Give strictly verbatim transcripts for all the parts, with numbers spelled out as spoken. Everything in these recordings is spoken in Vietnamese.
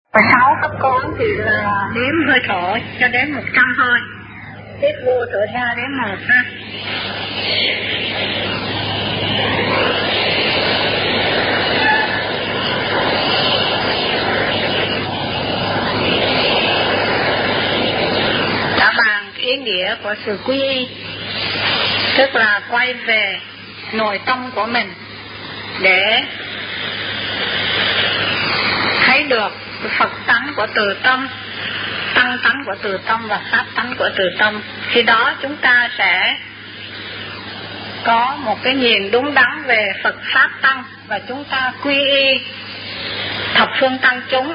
Và sáu cấp con thì là đếm hơi thở cho đến một trăm hơi, hít vô thở ra đến một ha. Đã bàn ý nghĩa của sự quy y, tức là quay về nội tâm của mình để thấy được Phật tánh của từ tâm, tăng tánh của từ tâm và pháp tánh của từ tâm. Khi đó chúng ta sẽ có một cái nhìn đúng đắn về Phật pháp tăng, và chúng ta quy y thập phương tăng chúng.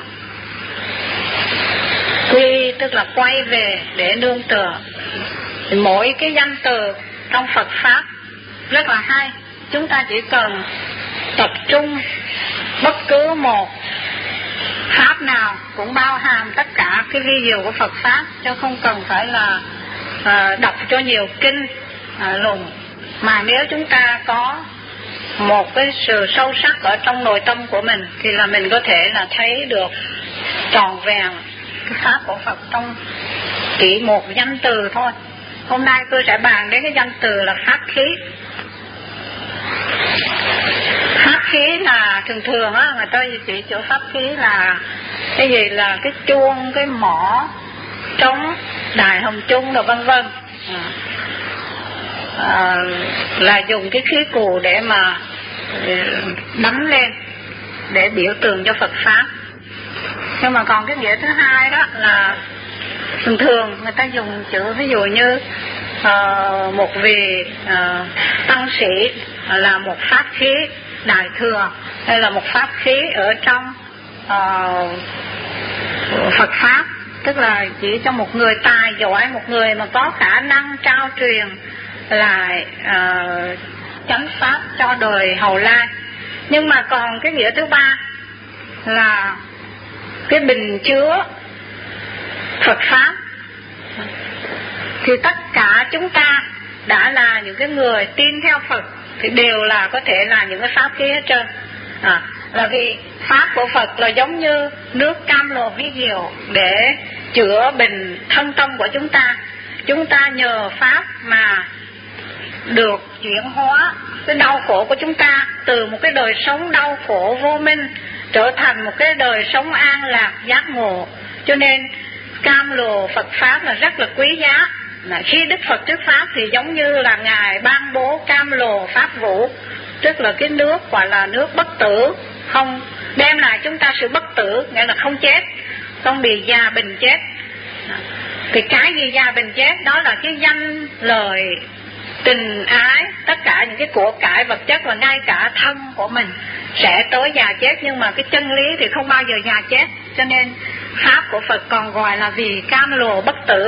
Quy y tức là quay về để nương tựa. Mỗi cái danh từ trong Phật pháp rất là hay. Chúng ta chỉ cần tập trung bất cứ một pháp nào cũng bao hàm tất cả cái vi diệu của Phật pháp, chứ không cần phải là uh, đọc cho nhiều kinh uh, lùng. Mà nếu chúng ta có một cái sự sâu sắc ở trong nội tâm của mình thì là mình có thể là thấy được tròn vẹn cái pháp của Phật trong chỉ một danh từ thôi. Hôm nay tôi sẽ bàn đến cái danh từ là pháp khí. Pháp khí là thường thường á, người ta chỉ chỗ pháp khí là cái gì, là cái chuông, cái mõ, trống, đài hồng chung rồi vân vân. À, à, là dùng cái khí cù để mà đánh lên để biểu tượng cho Phật pháp. Nhưng mà còn cái nghĩa thứ hai đó là thường thường người ta dùng chữ, ví dụ như uh, một vị uh, tăng sĩ là một pháp khí đại thừa, hay là một pháp khí ở trong uh, Phật pháp, tức là chỉ cho một người tài giỏi, một người mà có khả năng trao truyền lại uh, chánh pháp cho đời hậu lai. Nhưng mà còn cái nghĩa thứ ba là cái bình chứa Phật pháp. Thì tất cả chúng ta đã là những cái người tin theo Phật thì đều là có thể là những cái pháp khí hết trơn. À, là vì pháp của Phật là giống như nước cam lồ vi diệu để chữa bệnh thân tâm của chúng ta. Chúng ta nhờ pháp mà được chuyển hóa cái đau khổ của chúng ta từ một cái đời sống đau khổ vô minh trở thành một cái đời sống an lạc giác ngộ. Cho nên cam lồ Phật pháp là rất là quý giá. Là khi Đức Phật thuyết pháp thì giống như là Ngài ban bố cam lồ pháp vũ, tức là cái nước gọi là nước bất tử, không đem lại chúng ta sự bất tử, nghĩa là không chết, không bị già bệnh chết. Thì cái gì già bệnh chết? Đó là cái danh lời tình ái, tất cả những cái của cải vật chất, và ngay cả thân của mình sẽ tới già chết. Nhưng mà cái chân lý thì không bao giờ già chết. Cho nên pháp của Phật còn gọi là vì cam lồ bất tử.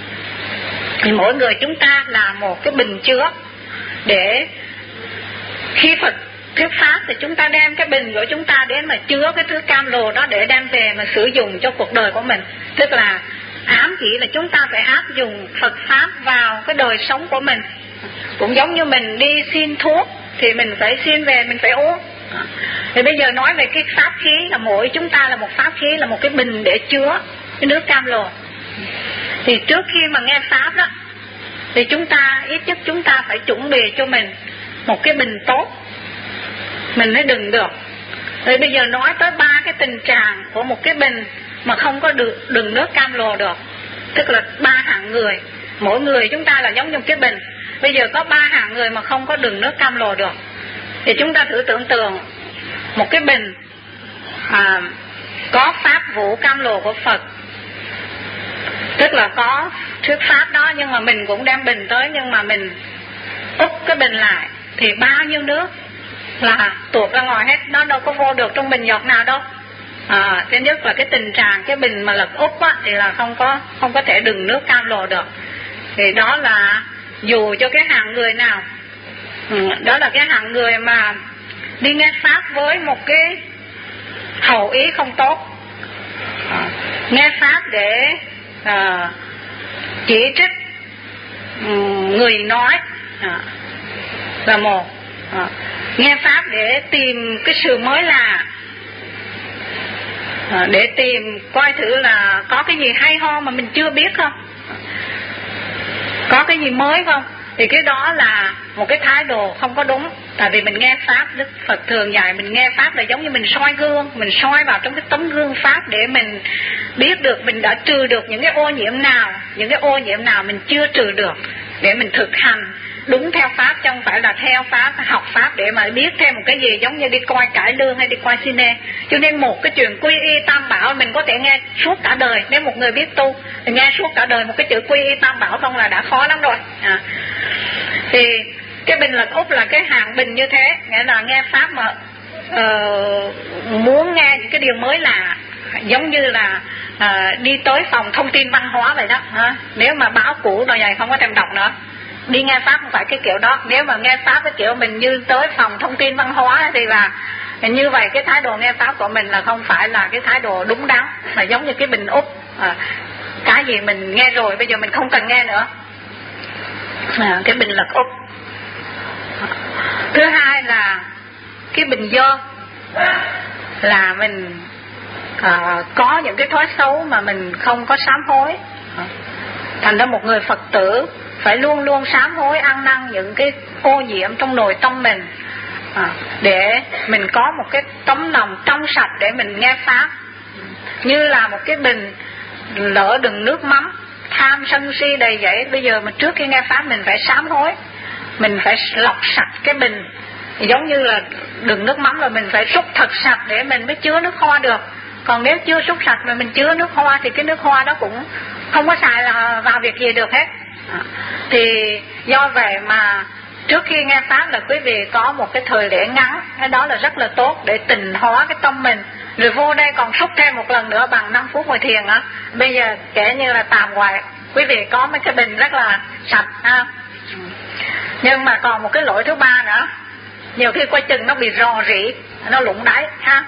Thì mỗi người chúng ta là một cái bình chứa, để khi Phật thuyết pháp thì chúng ta đem cái bình của chúng ta đến mà chứa cái thứ cam lồ đó để đem về mà sử dụng cho cuộc đời của mình. Tức là ám chỉ là chúng ta phải áp dụng Phật pháp vào cái đời sống của mình. Cũng giống như mình đi xin thuốc thì mình phải xin về mình phải uống. Thì bây giờ nói về cái pháp khí là mỗi chúng ta là một pháp khí, là một cái bình để chứa cái nước cam lồ. Thì trước khi mà nghe pháp đó thì chúng ta ít nhất chúng ta phải chuẩn bị cho mình một cái bình tốt, mình mới đừng được. Rồi bây giờ nói tới ba cái tình trạng của một cái bình mà không có được đựng nước cam lồ được, tức là ba hạng người. Mỗi người chúng ta là giống như cái bình. Bây giờ có ba hạng người mà không có đựng nước cam lồ được. Thì chúng ta thử tưởng tượng một cái bình à, có pháp vũ cam lồ của Phật, tức là có thuyết pháp đó, nhưng mà mình cũng đem bình tới, nhưng mà mình úp cái bình lại thì bao nhiêu nước là tuột ra ngoài hết, nó đâu có vô được trong bình giọt nào đâu. À, thứ nhất là cái tình trạng cái bình mà lật úp á, thì là không có không có thể đựng nước cam lồ được. Thì đó là dù cho cái hạng người nào, ừ, đó là cái hạng người mà đi nghe pháp với một cái hậu ý không tốt, à, nghe pháp để à, chỉ trích um, người nói à, là một, à, nghe pháp để tìm cái sự mới lạ, à, để tìm coi thử là có cái gì hay ho mà mình chưa biết không, có cái gì mới không. Thì cái đó là một cái thái độ không có đúng. Tại vì mình nghe Pháp, Đức Phật thường dạy mình nghe Pháp là giống như mình soi gương, mình soi vào trong cái tấm gương Pháp để mình biết được mình đã trừ được những cái ô nhiễm nào, những cái ô nhiễm nào mình chưa trừ được, để mình thực hành đúng theo Pháp, chứ không phải là theo Pháp, học Pháp để mà biết thêm một cái gì giống như đi coi cải lương hay đi coi cine. Cho nên một cái chuyện quy y tam bảo mình có thể nghe suốt cả đời. Nếu một người biết tu thì nghe suốt cả đời một cái chữ quy y tam bảo không là đã khó lắm rồi. à. Thì cái bình lực Úc là cái hạng bình như thế, nghĩa là nghe Pháp mà uh, muốn nghe những cái điều mới lạ, giống như là uh, đi tới phòng thông tin văn hóa vậy đó. à. Nếu mà báo cũ rồi vậy không có thèm đọc nữa. Đi nghe Pháp không phải cái kiểu đó. Nếu mà nghe Pháp cái kiểu mình như tới phòng thông tin văn hóa thì là như vậy, cái thái độ nghe Pháp của mình là không phải là cái thái độ đúng đắn, mà giống như cái bình Úc. à, Cái gì mình nghe rồi bây giờ mình không cần nghe nữa. à, Cái bình lực Úc. Thứ hai là cái bình dơ, là mình à, có những cái thói xấu mà mình không có sám hối. Thành ra một người Phật tử phải luôn luôn sám hối ăn năn những cái ô nhiễm trong nội tâm mình, à, để mình có một cái tấm lòng trong sạch để mình nghe Pháp. Như là một cái bình lỡ đựng nước mắm, tham sân si đầy dẫy, bây giờ mà trước khi nghe Pháp mình phải sám hối, mình phải lọc sạch cái bình. Giống như là đựng nước mắm rồi mình phải xúc thật sạch để mình mới chứa nước hoa được. Còn nếu chưa xúc sạch mà mình chứa nước hoa thì cái nước hoa đó cũng không có xài là vào việc gì được hết. à. Thì do vậy mà trước khi nghe Pháp là quý vị có một cái thời lễ ngắn, cái đó là rất là tốt để tịnh hóa cái tâm mình. Rồi vô đây còn xúc thêm một lần nữa bằng năm phút ngồi thiền á. Bây giờ kể như là tạm hoài quý vị có mấy cái bình rất là sạch ha. Nhưng mà còn một cái lỗi thứ ba nữa, nhiều khi coi chừng nó bị rò rỉ, nó lủng đáy ha.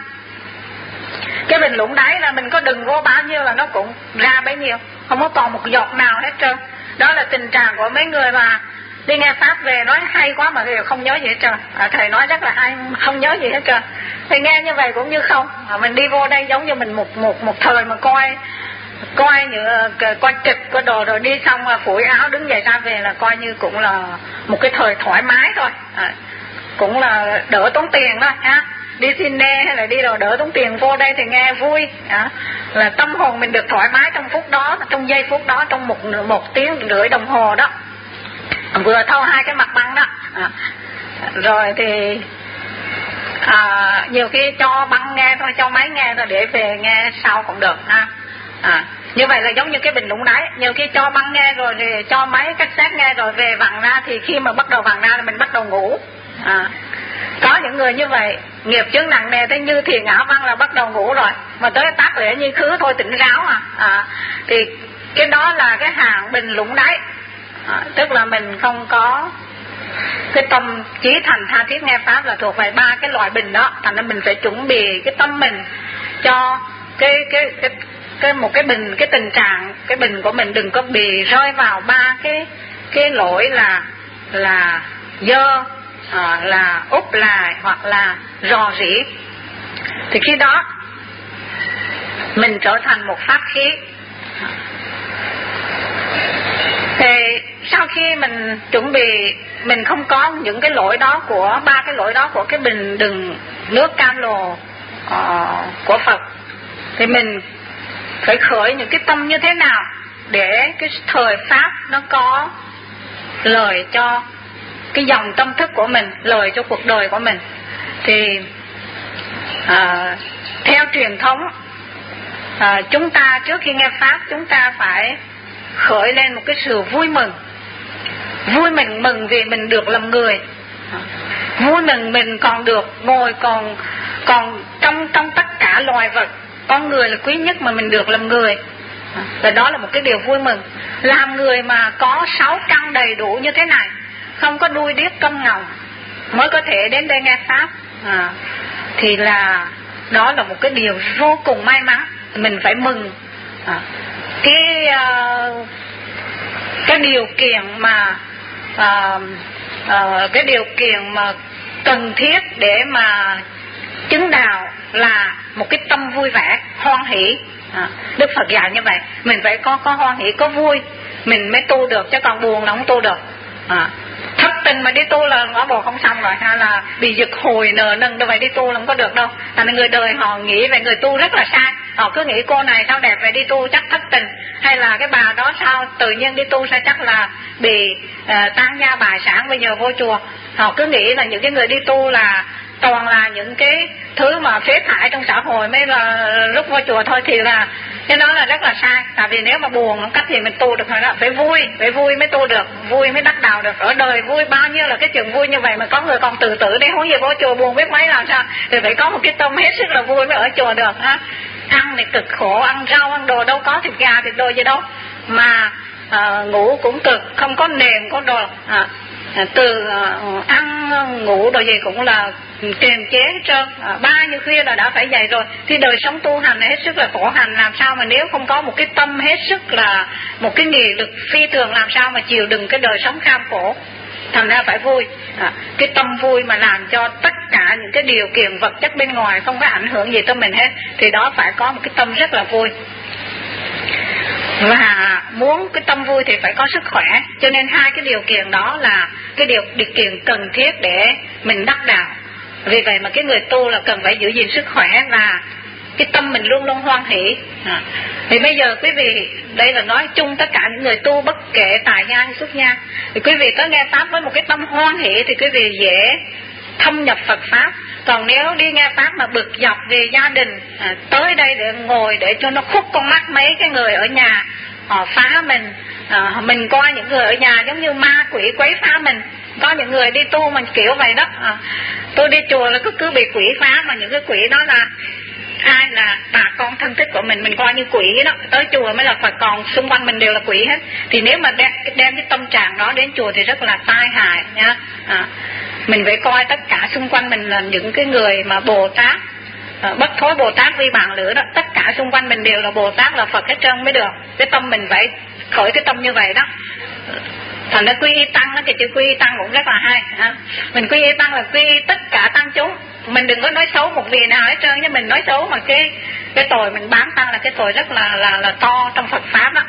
Cái bình lủng đáy là mình có đừng vô bao nhiêu là nó cũng ra bấy nhiêu, không có còn một giọt nào hết trơn. Đó là tình trạng của mấy người mà đi nghe Pháp về nói hay quá mà đều không nhớ gì hết trơn. à, Thầy nói rất là hay, không nhớ gì hết trơn. Thì nghe như vậy cũng như không. à, Mình đi vô đây giống như mình một một một thời mà coi coi như coi trực coi đồ rồi đi xong là phủi áo đứng dậy ra về là coi như cũng là một cái thời thoải mái thôi. à, Cũng là đỡ tốn tiền thôi ha. Đi cine hay là đi đồ đỡ tốn tiền, vô đây thì nghe vui. à, Là tâm hồn mình được thoải mái trong phút đó, trong giây phút đó, trong một một tiếng rưỡi đồng hồ đó, vừa thâu hai cái mặt băng đó. à, Rồi thì à, nhiều khi cho băng nghe thôi, cho máy nghe thôi, để về nghe sau cũng được ha. à, Như vậy là giống như cái bình lũng đáy. Nhiều khi cho băng nghe rồi thì cho máy cassette nghe rồi về vặn ra, thì khi mà bắt đầu vặn ra thì mình bắt đầu ngủ. à, Có những người như vậy, nghiệp chướng nặng nề tới như thì ngã văn là bắt đầu ngủ rồi, mà tới tác lễ như khứ thôi tỉnh ráo. à, à Thì cái đó là cái hạng bình lũng đáy. à, Tức là mình không có cái tâm chí thành tha thiết nghe Pháp, là thuộc về ba cái loại bình đó. Thành ra mình phải chuẩn bị cái tâm mình cho cái cái cái cái một cái bình, cái tình trạng cái bình của mình đừng có bị rơi vào ba cái cái lỗi là là dơ, à, là úp lại hoặc là rò rỉ. Thì khi đó mình trở thành một pháp khí. Thì sau khi mình chuẩn bị, mình không có những cái lỗi đó của ba cái lỗi đó của cái bình đựng nước cam lồ uh, của Phật, thì mình phải khởi những cái tâm như thế nào để cái thời Pháp nó có lời cho cái dòng tâm thức của mình, lời cho cuộc đời của mình. Thì à, theo truyền thống, à, chúng ta trước khi nghe Pháp chúng ta phải khởi lên một cái sự vui mừng. Vui mừng mừng vì mình được làm người, vui mừng mình còn được ngồi, còn còn trong trong tất cả loài vật, con người là quý nhất mà mình được làm người. Và đó là một cái điều vui mừng. Làm người mà có sáu căn đầy đủ như thế này, không có đuôi điếc câm ngọng, mới có thể đến đây nghe Pháp. à, Thì là đó là một cái điều vô cùng may mắn. Mình phải mừng. à, Cái uh, Cái điều kiện mà uh, uh, Cái điều kiện mà cần thiết để mà chứng đạo là một cái tâm vui vẻ, hoan hỷ. À, Đức Phật dạy như vậy, mình phải có có hoan hỷ, có vui mình mới tu được, chứ còn buồn là không tu được. À, thất tình mà đi tu là ngõ bộ không xong rồi, hay là bị giật hồi nờ nâng đâu vậy, đi tu là không có được đâu. Thành người đời họ nghĩ về người tu rất là sai, họ cứ nghĩ cô này sao đẹp vậy đi tu chắc thất tình, hay là cái bà đó sao tự nhiên đi tu sao chắc là bị uh, tan gia bại sản bây giờ vô chùa. Họ cứ nghĩ là những cái người đi tu là toàn là những cái thứ mà phế thải trong xã hội mới là lúc vô chùa thôi, thì là cái đó là rất là sai. Tại vì nếu mà buồn không cách thì mình tu được rồi đó, phải vui, phải vui mới tu được, vui mới đắc đạo được. Ở đời vui bao nhiêu là cái chuyện vui như vậy mà có người còn tự tử đấy, huống gì vô chùa buồn biết mấy làm sao. Thì phải có một cái tâm hết sức là vui mới ở chùa được ha. Ăn thì cực khổ, ăn rau ăn đồ đâu có thịt gà thịt đồ gì đâu, mà à, ngủ cũng cực, không có nệm có đồ. À, từ uh, ăn ngủ đồ gì cũng là kiềm chế hết trơn. À, ba như khuya là đã phải dậy rồi. Thì đời sống tu hành là hết sức là khổ hành, làm sao mà nếu không có một cái tâm hết sức là một cái nghị lực phi thường, làm sao mà chịu đựng cái đời sống kham khổ. Thành ra phải vui. À, cái tâm vui mà làm cho tất cả những cái điều kiện vật chất bên ngoài không có ảnh hưởng gì tới mình hết, thì đó phải có một cái tâm rất là vui. Và muốn cái tâm vui thì phải có sức khỏe, cho nên hai cái điều kiện đó là cái điều, điều kiện cần thiết để mình đắc đạo. Vì vậy mà cái người tu là cần phải giữ gìn sức khỏe và cái tâm mình luôn luôn hoan hỷ. À, thì bây giờ quý vị, đây là nói chung tất cả những người tu bất kể tài gia hay xuất gia, thì quý vị tới nghe pháp với một cái tâm hoan hỷ thì quý vị dễ thâm nhập Phật pháp. Còn nếu đi nghe pháp mà bực dọc về gia đình, à, tới đây để ngồi để cho nó khuất con mắt mấy cái người ở nhà họ phá mình, à, mình coi những người ở nhà giống như ma quỷ quấy phá mình. Có những người đi tu mình kiểu vậy đó. À, tôi đi chùa là cứ cứ bị quỷ phá, mà những cái quỷ đó là ai? Là bà con thân thích của mình, mình coi như quỷ đó. Tới chùa mới là Phật, còn xung quanh mình đều là quỷ hết. Thì nếu mà đem, đem cái tâm trạng đó đến chùa thì rất là tai hại nha. À, mình phải coi tất cả xung quanh mình là những cái người mà Bồ Tát, à, bất thối Bồ Tát vi bản lửa đó, tất cả xung quanh mình đều là Bồ Tát là Phật hết trơn mới được. Cái tâm mình phải khởi cái tâm như vậy đó. Thành ra quy y tăng đó, cái chữ quy y tăng cũng rất là hay. À, mình quy y tăng là quy y tất cả tăng chúng. Mình đừng có nói xấu một vị nào hết trơn, chứ mình nói xấu mà cái cái tội mình bám tăng là cái tội rất là là là to trong Phật pháp đó.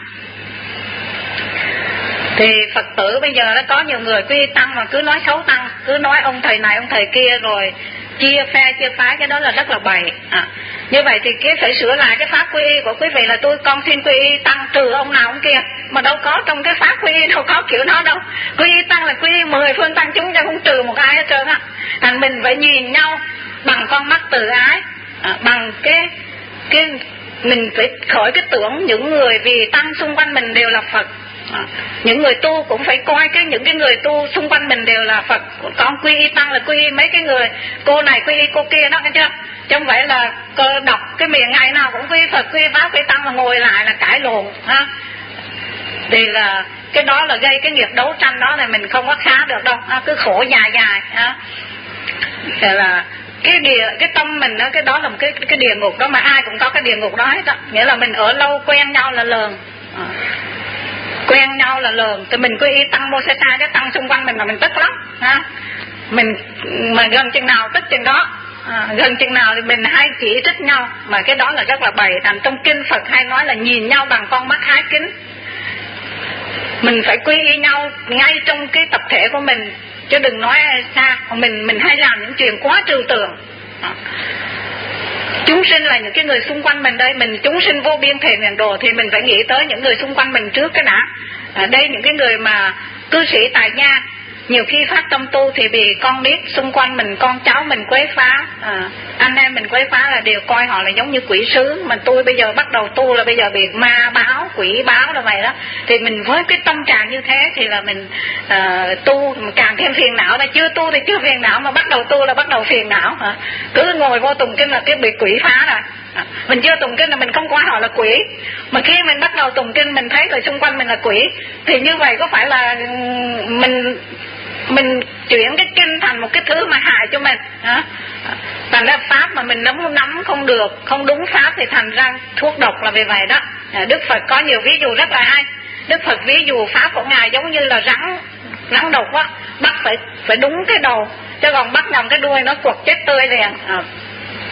Thì Phật tử bây giờ nó có nhiều người quy y tăng mà cứ nói xấu tăng, cứ nói ông thầy này ông thầy kia rồi chia phe chia phái, cái đó là rất là bậy. À, như vậy thì cái phải sửa lại cái pháp quy y của quý vị là tôi con xin quy y tăng trừ ông nào ông kia, mà đâu có trong cái pháp quy y đâu có kiểu đó đâu. Quy y tăng là quy y mười phương tăng chúng, chứ không trừ một ai hết trơn á. Thành mình phải nhìn nhau bằng con mắt từ ái, à, bằng cái cái mình phải khỏi cái tưởng những người vì tăng xung quanh mình đều là Phật. À, những người tu cũng phải coi cái những cái người tu xung quanh mình đều là Phật. Con quy y tăng là quy y mấy cái người cô này quy y cô kia đó, nghe chưa? Chứ không phải là cơ đọc cái miệng ngày nào cũng quy Phật quy pháp quy tăng mà ngồi lại là cãi lộn ha. Thì là cái đó là gây cái nghiệp đấu tranh đó là mình không có khá được đâu, ha, cứ khổ dài dài ha. Thì là cái địa cái tâm mình đó, cái đó là một cái cái địa ngục đó, mà ai cũng có cái địa ngục đó hết á. Nghĩa là mình ở lâu quen nhau là lờn. À, quen nhau là lờn, thì mình quy y tăng mô sa sa, cái tăng xung quanh mình là mình tức lắm ha. Mình mà gần chừng nào tức chừng đó, à, gần chừng nào thì mình hay chỉ trích nhau, mà cái đó là rất là bậy. Thành trong kinh Phật hay nói là nhìn nhau bằng con mắt hái kính. Mình phải quy y nhau ngay trong cái tập thể của mình, chứ đừng nói xa. Mình mình hay làm những chuyện quá trừu tượng. À, chúng sinh là những cái người xung quanh mình đây, mình chúng sinh vô biên thể nguyện đồ, thì mình phải nghĩ tới những người xung quanh mình trước cái đã. À, đây những cái người mà cư sĩ tại gia, nhiều khi phát tâm tu thì bị con biết xung quanh mình, con cháu mình quấy phá, à, anh em mình quấy phá là đều coi họ là giống như quỷ sứ. Mà tôi bây giờ bắt đầu tu là bây giờ bị ma báo, quỷ báo là vậy đó. Thì mình với cái tâm trạng như thế thì là mình uh, tu càng thêm phiền não. Là chưa tu thì chưa phiền não, mà bắt đầu tu là bắt đầu phiền não. À, cứ ngồi vô tụng kinh là cái bị quỷ phá rồi. À, mình chưa tụng kinh là mình không coi họ là quỷ, mà khi mình bắt đầu tụng kinh mình thấy người xung quanh mình là quỷ, thì như vậy có phải là mình mình chuyển cái kinh thành một cái thứ mà hại cho mình hả? Thành ra pháp mà mình nắm nắm không được, không đúng pháp thì thành ra thuốc độc là vì vậy đó. Đức Phật có nhiều ví dụ rất là hay. Đức Phật ví dụ pháp của ngài giống như là rắn rắn độc á, bắt phải phải đúng cái đầu, chứ còn bắt nhầm cái đuôi nó quật chết tươi liền. À,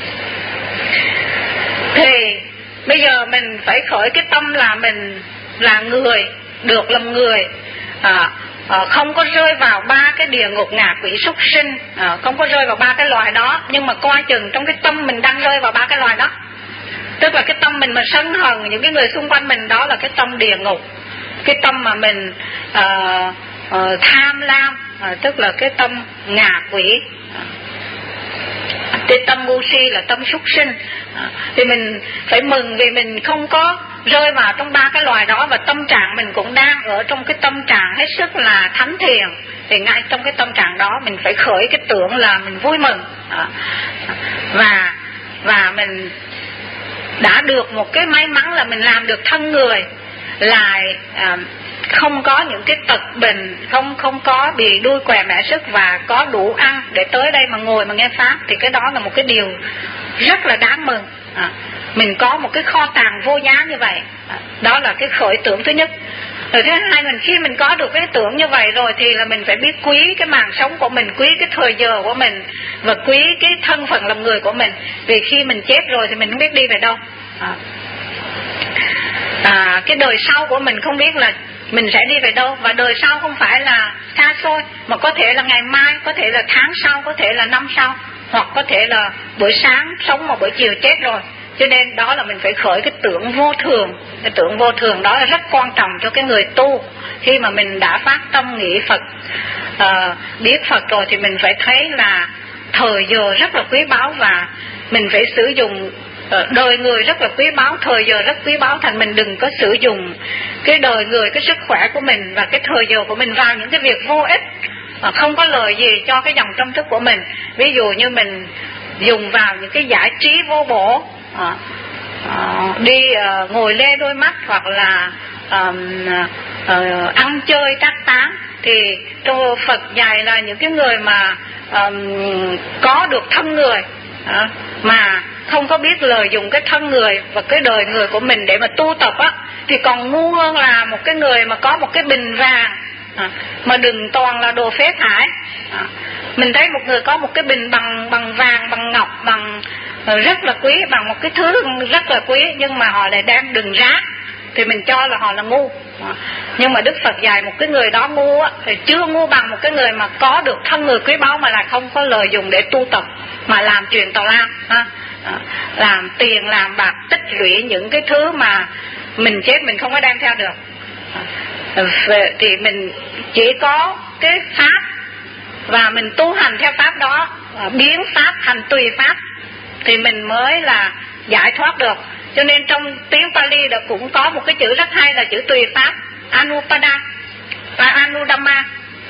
Thì bây giờ mình phải khởi cái tâm là mình là người, được làm người, à, à, không có rơi vào ba cái địa ngục ngạ quỷ súc sinh, à, không có rơi vào ba cái loài đó. Nhưng mà coi chừng trong cái tâm mình đang rơi vào ba cái loài đó. Tức là cái tâm mình mà sân hận những cái người xung quanh mình, đó là cái tâm địa ngục. Cái tâm mà mình uh, uh, tham lam, uh, tức là cái tâm ngạ quỷ. Cái tâm ngu si là tâm súc sinh. uh, Thì mình phải mừng vì mình không có rơi vào trong ba cái loài đó. Và tâm trạng mình cũng đang ở trong cái tâm trạng hết sức là thánh thiện. Thì ngay trong cái tâm trạng đó mình phải khởi cái tưởng là mình vui mừng. uh, Và Và mình đã được một cái may mắn là mình làm được thân người, lại à, không có những cái tật bệnh, không không có bị đuôi què mẹ sức, và có đủ ăn để tới đây mà ngồi mà nghe pháp. Thì cái đó là một cái điều rất là đáng mừng. à, Mình có một cái kho tàng vô giá như vậy. à, Đó là cái khởi tưởng thứ nhất. Rồi thứ hai, mình khi mình có được cái tưởng như vậy rồi thì là mình phải biết quý cái mạng sống của mình, quý cái thời giờ của mình, và quý cái thân phận làm người của mình. Vì khi mình chết rồi thì mình không biết đi về đâu. à, à, Cái đời sau của mình không biết là mình sẽ đi về đâu. Và đời sau không phải là xa xôi, mà có thể là ngày mai, có thể là tháng sau, có thể là năm sau, hoặc có thể là buổi sáng sống mà buổi chiều chết rồi. Cho nên đó là mình phải khởi cái tưởng vô thường. Cái tưởng vô thường đó là rất quan trọng cho cái người tu. Khi mà mình đã phát tâm nghĩ Phật, uh, biết Phật rồi, thì mình phải thấy là thời giờ rất là quý báu, và mình phải sử dụng uh, đời người rất là quý báu, thời giờ rất quý báu. Thành mình đừng có sử dụng cái đời người, cái sức khỏe của mình và cái thời giờ của mình vào những cái việc vô ích, uh, không có lợi gì cho cái dòng tâm thức của mình. Ví dụ như mình dùng vào những cái giải trí vô bổ, À, à, đi à, ngồi lê đôi mắt, hoặc là à, à, ăn chơi trác táng. Thì trong Phật dạy là những cái người mà à, có được thân người, à, mà không có biết lợi dụng cái thân người và cái đời người của mình để mà tu tập á, thì còn ngu hơn là một cái người mà có một cái bình vàng, à, mà đừng toàn là đồ phế thải. à, Mình thấy một người có một cái bình bằng bằng vàng, bằng ngọc, bằng rất là quý, bằng một cái thứ rất là quý, nhưng mà họ lại đem đựng rác, thì mình cho là họ là ngu. Nhưng mà Đức Phật dạy một cái người đó ngu á, thì chưa ngu bằng một cái người mà có được thân người quý báu mà lại không có lợi dụng để tu tập, mà làm chuyện tào lao, làm tiền làm bạc, tích lũy những cái thứ mà mình chết mình không có đem theo được. Thì mình chỉ có cái pháp và mình tu hành theo pháp đó, biến pháp thành tùy pháp, thì mình mới là giải thoát được. Cho nên trong tiếng Pali đã cũng có một cái chữ rất hay là chữ tùy pháp, Anupada và Anudhamma.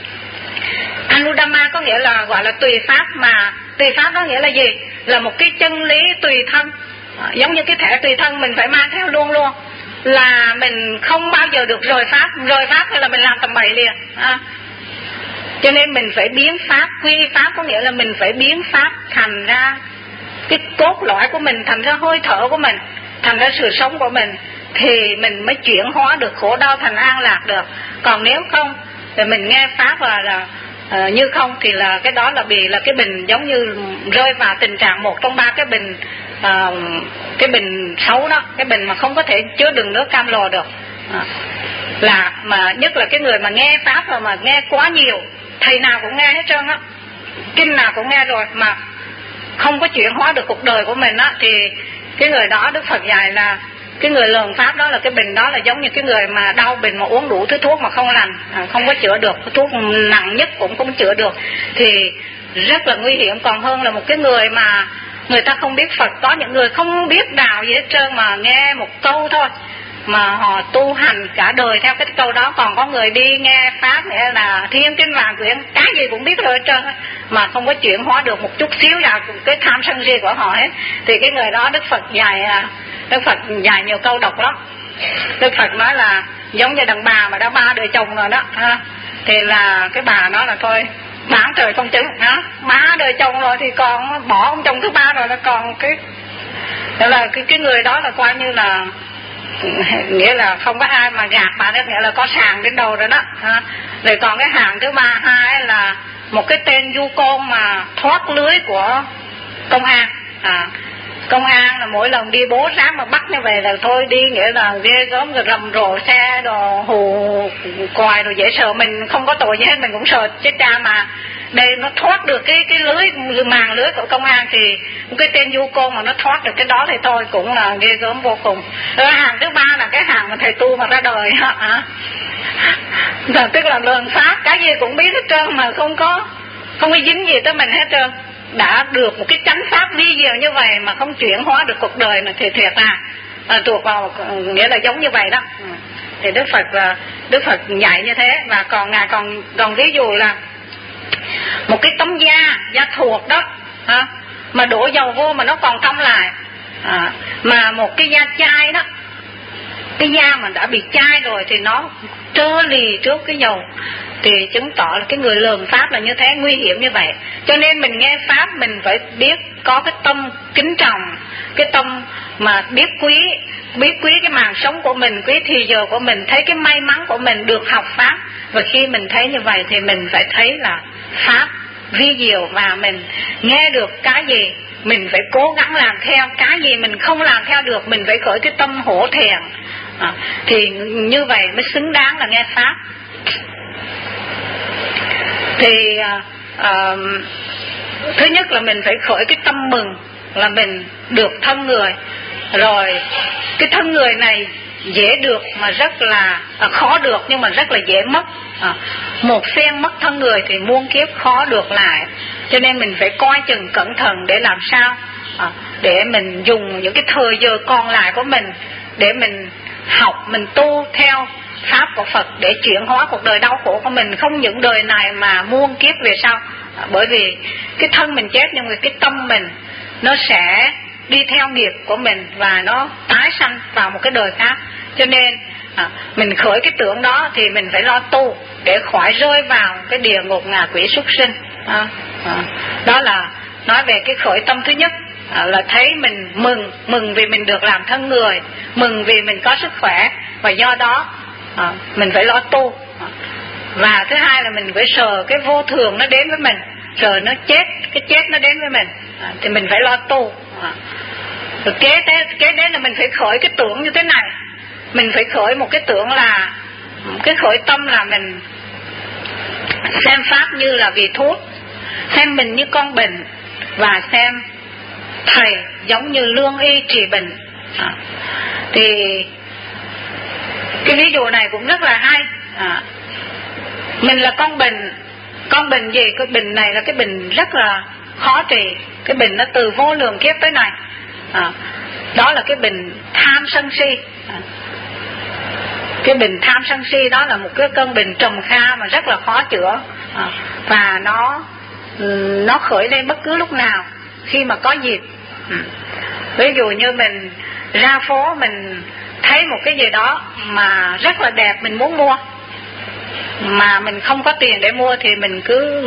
Anudhamma có nghĩa là gọi là tùy pháp, mà tùy pháp đó nghĩa là gì? Là một cái chân lý tùy thân. à, Giống như cái thẻ tùy thân mình phải mang theo luôn luôn, là mình không bao giờ được rời pháp. Rời pháp hay là mình làm tầm bậy liền. à. Cho nên mình phải biến pháp, quy pháp có nghĩa là mình phải biến pháp thành ra cái cốt lõi của mình, thành ra hơi thở của mình, thành ra sự sống của mình, thì mình mới chuyển hóa được khổ đau thành an lạc được. Còn nếu không thì mình nghe pháp và là uh, như không, thì là cái đó là bị là cái bình giống như rơi vào tình trạng một trong ba cái bình, uh, cái bình xấu đó, cái bình mà không có thể chứa đựng nước cam lồ được. uh, là mà nhất là cái người mà nghe pháp rồi mà nghe quá nhiều, thầy nào cũng nghe hết trơn á, kinh nào cũng nghe rồi mà không có chuyển hóa được cuộc đời của mình á, thì cái người đó Đức Phật dạy là cái người lờn pháp đó, là cái bình đó là giống như cái người mà đau bình mà uống đủ thứ thuốc mà không lành, à, không có chữa được, thuốc nặng nhất cũng không chữa được, thì rất là nguy hiểm. Còn hơn là một cái người mà người ta không biết Phật, có những người không biết đạo gì hết trơn mà nghe một câu thôi mà họ tu hành cả đời theo cái câu đó. Còn có người đi nghe pháp nghĩa là thiên kinh vạn quyển, cái gì cũng biết rồi hết trơn, mà không có chuyển hóa được một chút xíu vào cái tham sân si của họ hết. Thì cái người đó Đức Phật dạy, Đức Phật dạy nhiều câu độc lắm. Đức Phật nói là giống như đàn bà mà đã ba đời chồng rồi đó, ha, thì là cái bà nói là thôi bán trời không chứng, ha, ba đời chồng rồi thì còn bỏ ông chồng thứ ba rồi, là còn cái đó là cái cái người đó là coi như là nghĩa là không có ai mà gạt bà, đó nghĩa là có sàng đến đầu rồi đó, ha. Rồi còn cái hàng thứ ba hai là một cái tên du côn mà thoát lưới của công an, à, công an là mỗi lần đi bố sáng mà bắt như vậy là thôi đi, nghĩa là ghê gớm, rồi rầm rộ xe đồ hù còi rồi dễ sợ. Mình không có tội gì hết, mình cũng sợ chết cha, mà đây nó thoát được cái cái lưới màng lưới của công an thì cái tên du côn mà nó thoát được cái đó thì thôi cũng là ghê gớm vô cùng. Rồi hàng thứ ba là cái hàng mà thầy tu mà ra đời hả? Rồi tức là lần pháp cái gì cũng biết hết trơn mà không có không có dính gì tới mình hết trơn. Đã được một cái chánh pháp vi diệu như vậy mà không chuyển hóa được cuộc đời mà thì thiệt là à, thuộc vào nghĩa là giống như vậy đó. Thì Đức Phật Đức Phật dạy như thế. Và còn ngài còn còn ví dụ là một cái tấm da da thuộc đó à, mà đổ dầu vô mà nó còn trong lại, à, mà một cái da chai đó, cái da mà đã bị chai rồi thì nó trơ lì trước cái dầu, thì chứng tỏ là cái người lường pháp là như thế, nguy hiểm như vậy. Cho nên mình nghe pháp mình phải biết có cái tâm kính trọng, cái tâm mà biết quý, biết quý cái mạng sống của mình, quý thì giờ của mình, thấy cái may mắn của mình được học pháp. Và khi mình thấy như vậy thì mình phải thấy là pháp vi diệu, và mình nghe được cái gì mình phải cố gắng làm theo, cái gì mình không làm theo được mình phải khởi cái tâm hổ thẹn, à, thì như vậy mới xứng đáng là nghe pháp. Thì à, à, thứ nhất là mình phải khởi cái tâm mừng là mình được thân người. Rồi cái thân người này dễ được mà rất là à, khó được, nhưng mà rất là dễ mất. à, Một phen mất thân người thì muôn kiếp khó được lại. Cho nên mình phải coi chừng cẩn thận để làm sao à, để mình dùng những cái thời giờ còn lại của mình để mình học, mình tu theo pháp của Phật để chuyển hóa cuộc đời đau khổ của mình, không những đời này mà muôn kiếp về sau. à, Bởi vì cái thân mình chết nhưng mà cái tâm mình nó sẽ đi theo nghiệp của mình và nó tái sanh vào một cái đời khác. Cho nên à, mình khởi cái tưởng đó thì mình phải lo tu để khỏi rơi vào cái địa ngục ngạ quỷ súc sinh. à, à, Đó là nói về cái khởi tâm thứ nhất, à, là thấy mình mừng, mừng vì mình được làm thân người, mừng vì mình có sức khỏe, và do đó à, mình phải lo tu. à, Và thứ hai là mình phải sờ cái vô thường nó đến với mình, sờ nó chết, cái chết nó đến với mình, à, thì mình phải lo tu. à. Rồi kế thế, kế đến là mình phải khởi cái tưởng như thế này. Mình phải khởi một cái tưởng là cái khởi tâm là mình xem pháp như là vị thuốc, xem mình như con bệnh, và xem thầy giống như lương y trị bệnh. à. Thì cái ví dụ này cũng rất là hay. à. Mình là con bệnh. Con bệnh gì? Cái bệnh này là cái bệnh rất là khó trị. Cái bệnh nó từ vô lượng kiếp tới này. à. Đó là cái bệnh tham sân si. à. Cái bệnh tham sân si đó là một cái cơn bệnh trầm kha mà rất là khó chữa. à. Và nó Nó khởi lên bất cứ lúc nào khi mà có dịp. ừ. Ví dụ như mình ra phố, mình thấy một cái gì đó mà rất là đẹp, mình muốn mua mà mình không có tiền để mua, thì mình cứ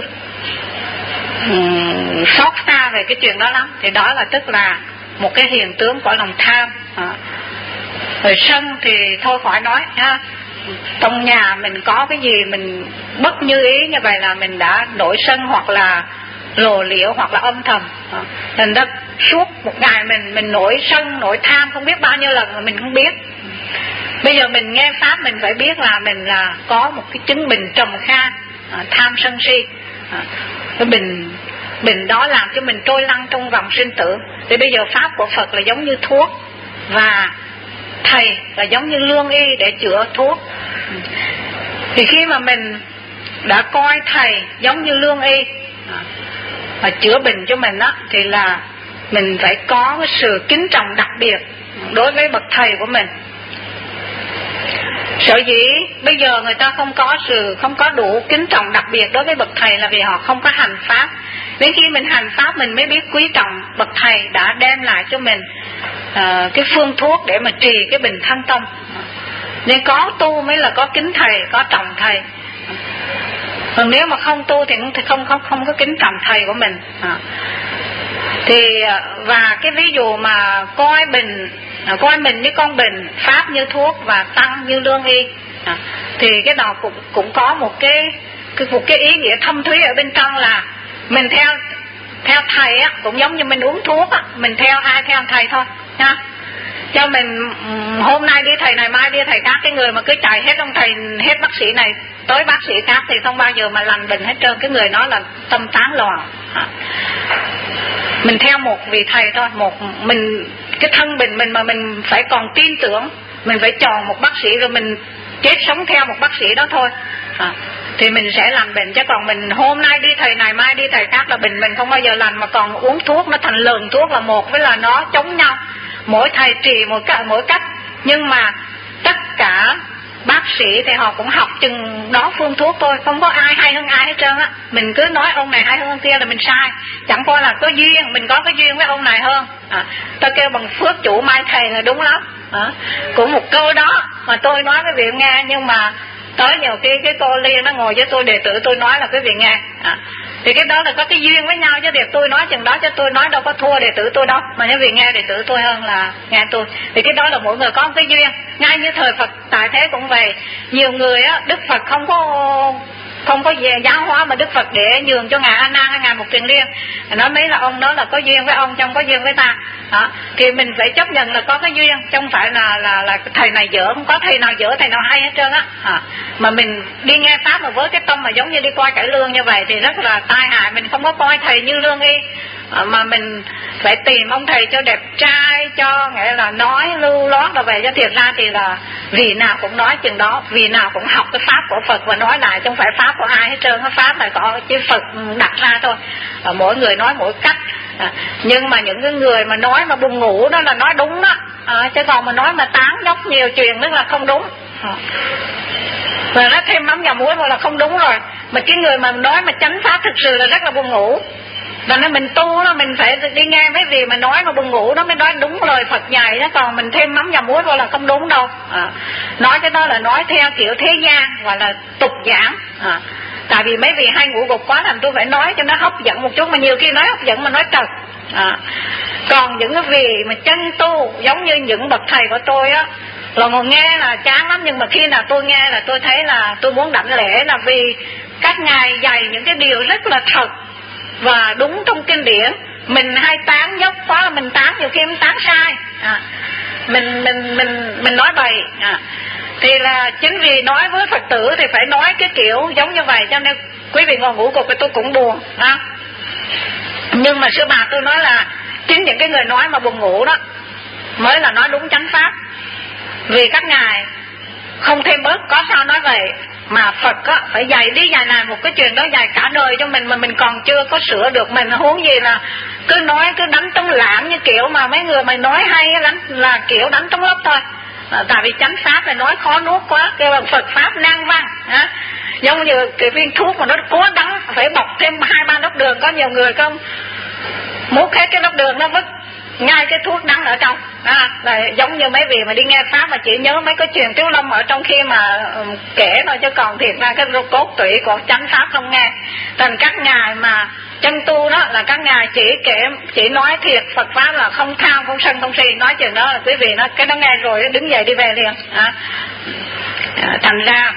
um, xót xa về cái chuyện đó lắm. Thì đó là tức là một cái hiện tướng của lòng tham. à. Rồi sân thì thôi khỏi nói ha. Trong nhà mình có cái gì mình bất như ý như vậy là mình đã nổi sân, hoặc là lồ liễu, hoặc là âm thầm. à. Thành ra suốt một ngày mình mình nổi sân, nổi tham không biết bao nhiêu lần mà mình không biết. Bây giờ mình nghe pháp mình phải biết là mình là có một cái chứng bệnh trầm kha, à, tham sân si. à, Cái bệnh bệnh đó làm cho mình trôi lăn trong vòng sinh tử. Thì bây giờ pháp của Phật là giống như thuốc, và thầy là giống như lương y để chữa thuốc. Thì khi mà mình đã coi thầy giống như lương y và chữa bệnh cho mình đó, thì là mình phải có cái sự kính trọng đặc biệt đối với bậc thầy của mình. Sở dĩ bây giờ người ta không có sự không có đủ kính trọng đặc biệt đối với bậc thầy là vì họ không có hành pháp. Đến khi mình hành pháp mình mới biết quý trọng bậc thầy đã đem lại cho mình uh, cái phương thuốc để mà trì cái bệnh thân tâm. Nên có tu mới là có kính thầy, có trọng thầy. Còn nếu mà không tu thì không không không, không có kính trọng thầy của mình. À. Thì và cái ví dụ mà coi mình coi mình như con bệnh, pháp như thuốc và tăng như lương y, à, thì cái đó cũng cũng có một cái, cái một cái ý nghĩa thâm thúy ở bên trong là mình theo theo thầy á cũng giống như mình uống thuốc á, mình theo ai theo thầy thôi nha. Cho mình hôm nay đi thầy này, mai đi thầy khác. Cái người mà cứ chạy hết ông thầy, hết bác sĩ này tới bác sĩ khác thì không bao giờ mà lành bệnh hết trơn. Cái người đó là tâm tán loạn. Mình theo một vị thầy thôi, một mình cái thân mình mình mà mình phải còn tin tưởng, mình phải chọn một bác sĩ rồi mình chết sống theo một bác sĩ đó thôi. À, thì mình sẽ lành bệnh. Chứ còn mình hôm nay đi thầy này, mai đi thầy khác là bệnh mình không bao giờ lành. Mà còn uống thuốc nó thành lờn thuốc là một với là nó chống nhau. Mỗi thầy trị mỗi cách, mỗi cách. Nhưng mà tất cả bác sĩ thì họ cũng học chừng đó phương thuốc thôi, không có ai hay hơn ai hết trơn á. Mình cứ nói ông này hay hơn ông kia là mình sai. Chẳng qua là có duyên, mình có cái duyên với ông này hơn. À, tôi kêu bằng phước chủ mai thầy là đúng lắm. À, cũng một câu đó mà tôi nói với vị nghe, nhưng mà tới nhiều khi cái cô Liên nó ngồi với tôi, đệ tử tôi nói là quý vị nghe. À, thì cái đó là có cái duyên với nhau, chứ việc tôi nói chừng đó chứ tôi nói đâu có thua đệ tử tôi đâu, mà quý vị nghe đệ tử tôi hơn là nghe tôi. Thì cái đó là mỗi người có cái duyên. Ngay như thời Phật tại thế cũng vậy. Nhiều người á, Đức Phật không có không có về giáo hóa mà Đức Phật để nhường cho ngài A Nan hay ngài Mục Kiền Liên, nói mấy là ông đó là có duyên với ông chứ không có duyên với ta. Đó. Thì mình phải chấp nhận là có cái duyên, chứ không phải là là là thầy này dở, không có thầy nào dở thầy nào hay hết trơn á. À, mà mình đi nghe pháp mà với cái tâm mà giống như đi coi cải lương như vậy thì rất là tai hại. Mình không có coi thầy như lương y, à, mà mình phải tìm ông thầy cho đẹp trai, cho nghĩa là nói lưu lót rồi về. Cho thiệt ra thì là vì nào cũng nói chừng đó, vì nào cũng học cái pháp của Phật và nói lại, chứ không phải pháp của ai hết trơn. Cái pháp này có chứ Phật đặt ra thôi, à, mỗi người nói mỗi cách. À, nhưng mà những cái người mà nói mà buồn ngủ đó là nói đúng đó, à, chứ còn mà nói mà tán dốc nhiều chuyện tức là không đúng. À, và nó thêm mắm và muối vào là không đúng rồi. Mà cái người mà nói mà chánh pháp thực sự là rất là buồn ngủ. Và nên mình tu đó, mình phải đi nghe mấy vị mà nói mà buồn ngủ đó mới nói đúng lời Phật dạy đó. Còn mình thêm mắm và muối vào là không đúng đâu. À, nói cái đó là nói theo kiểu thế gian, gọi là tục giảng. À, tại vì mấy vị hay ngủ gục quá làm tôi phải nói cho nó hấp dẫn một chút, mà nhiều khi nói hấp dẫn mà nói trật. À, còn những cái vị mà chân tu giống như những bậc thầy của tôi á, là ngồi nghe là chán lắm, nhưng mà khi nào tôi nghe là tôi thấy là tôi muốn đảnh lễ, là vì các ngài dạy những cái điều rất là thật và đúng trong kinh điển. Mình hay tán dốc quá là mình tán, nhiều khi mình tán sai. À, mình mình mình mình nói bậy. À, thì là chính vì nói với Phật tử thì phải nói cái kiểu giống như vậy, cho nên quý vị ngồi ngủ gục thì tôi cũng buồn. À, nhưng mà sư bà tôi nói là chính những cái người nói mà buồn ngủ đó mới là nói đúng chánh pháp. Vì các ngài không thêm bớt, có sao nói vậy. Mà Phật á, phải dạy đi dạy lại một cái chuyện đó dạy cả đời cho mình mà mình còn chưa có sửa được mình. Huống gì là cứ nói cứ đánh trống lãng như kiểu mà mấy người mà nói hay đánh là kiểu đánh trống lấp thôi. À, tại vì chánh pháp này nói khó nuốt quá, kêu bằng Phật pháp nan văn. À, giống như cái viên thuốc mà nó cố đắng phải bọc thêm hai ba lớp đường. Có nhiều người không múc hết cái lớp đường nó vứt ngay cái thuốc đắng ở trong. À, là giống như mấy vị mà đi nghe pháp mà chỉ nhớ mấy cái chuyện Tiếu Lâm ở trong khi mà um, kể thôi, chứ còn thiệt ra cái cốt tủy của chánh pháp không nghe. Thành các ngài mà chân tu đó là các ngài chỉ kể chỉ nói thiệt Phật pháp là không tham không sân không si, nói chuyện đó là quý vị nó cái nó nghe rồi đứng dậy đi về liền. À, à, thành ra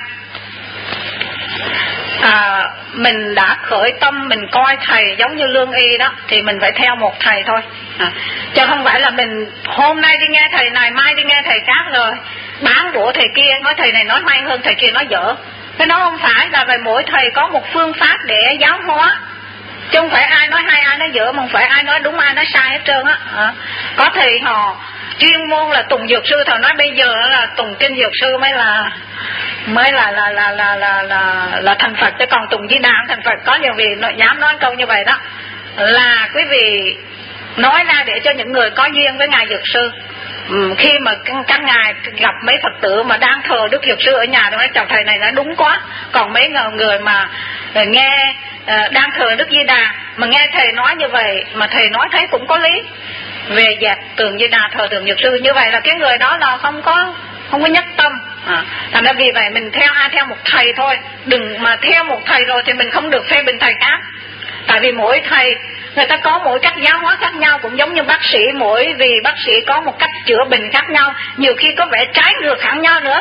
à, mình đã khởi tâm mình coi thầy giống như lương y đó thì mình phải theo một thầy thôi. À, chứ không phải là mình hôm nay đi nghe thầy này, mai đi nghe thầy khác rồi bán của thầy kia, nói thầy này nói hay hơn thầy kia nói dở. Cái đó không phải, là về mỗi thầy có một phương pháp để giáo hóa, chứ không phải ai nói hay ai nói dở, mà không phải ai nói đúng ai nói sai hết trơn á. À, có thầy họ chuyên môn là tùng dược sư, thầy nói bây giờ là tùng kinh dược sư mới là mới là là là là là là, là thành Phật, chứ còn tùng di đà thành Phật. Có nhiều vị dám nói câu như vậy đó, là quý vị nói ra để cho những người có duyên với ngài dược sư. Ừ, khi mà các ngài gặp mấy Phật tử mà đang thờ Đức Dược Sư ở nhà, nói chào thầy này nói đúng quá. Còn mấy người mà nghe đang thờ Đức Di Đà mà nghe thầy nói như vậy mà thầy nói thấy cũng có lý, về dẹp tượng Di Đà thờ tượng Dược Sư, như vậy là cái người đó là không có không có nhất tâm. À, thành ra vì vậy mình theo ai theo một thầy thôi, đừng mà theo một thầy rồi thì mình không được phê bình thầy khác. Tại vì mỗi thầy người ta có mỗi cách giáo hóa khác nhau, cũng giống như bác sĩ, mỗi vì bác sĩ có một cách chữa bệnh khác nhau, nhiều khi có vẻ trái ngược hẳn nhau nữa.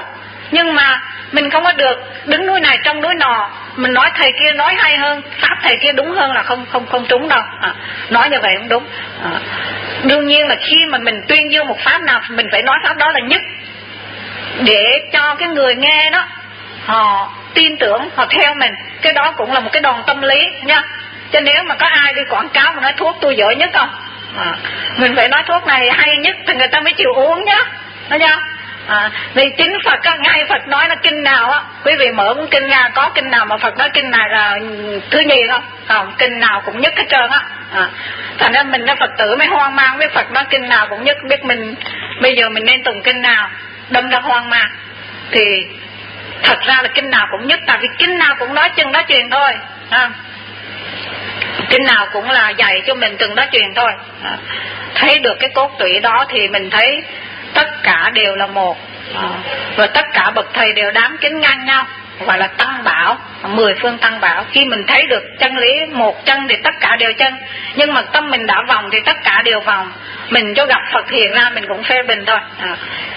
Nhưng mà mình không có được đứng núi này trong núi nọ, mình nói thầy kia nói hay hơn, pháp thầy kia đúng hơn là không không không trúng đâu. À, nói như vậy không đúng. À, đương nhiên là khi mà mình tuyên dương một pháp nào, mình phải nói pháp đó là nhất, để cho cái người nghe đó họ tin tưởng, họ theo mình. Cái đó cũng là một cái đòn tâm lý nha. Cho nếu mà có ai đi quảng cáo mà nói thuốc tôi giỏi nhất không, à, mình phải nói thuốc này hay nhất thì người ta mới chịu uống nhá, thấy chưa? À, vì chính Phật á, ngay Phật nói là kinh nào á, quý vị mở cuốn kinh ra, có kinh nào mà Phật nói kinh này là thứ nhì không? Không, kinh nào cũng nhất hết trơn á. À, thành ra mình là Phật tử mới hoang mang với Phật nói kinh nào cũng nhất, biết mình bây giờ mình nên tụng kinh nào, đâm ra hoang mang. Thì thật ra là kinh nào cũng nhất, tại vì kinh nào cũng nói chừng đó truyền thôi. À, kinh nào cũng là dạy cho mình từng đó truyền thôi. À, thấy được cái cốt tủy đó thì mình thấy tất cả đều là một. À, và tất cả bậc thầy đều đáng kính ngang nhau, gọi là tăng bảo, mười phương tăng bảo. Khi mình thấy được chân lý một chân thì tất cả đều chân, nhưng mà tâm mình đã vòng thì tất cả đều vòng. Mình cho gặp Phật hiện ra mình cũng phê bình thôi. À,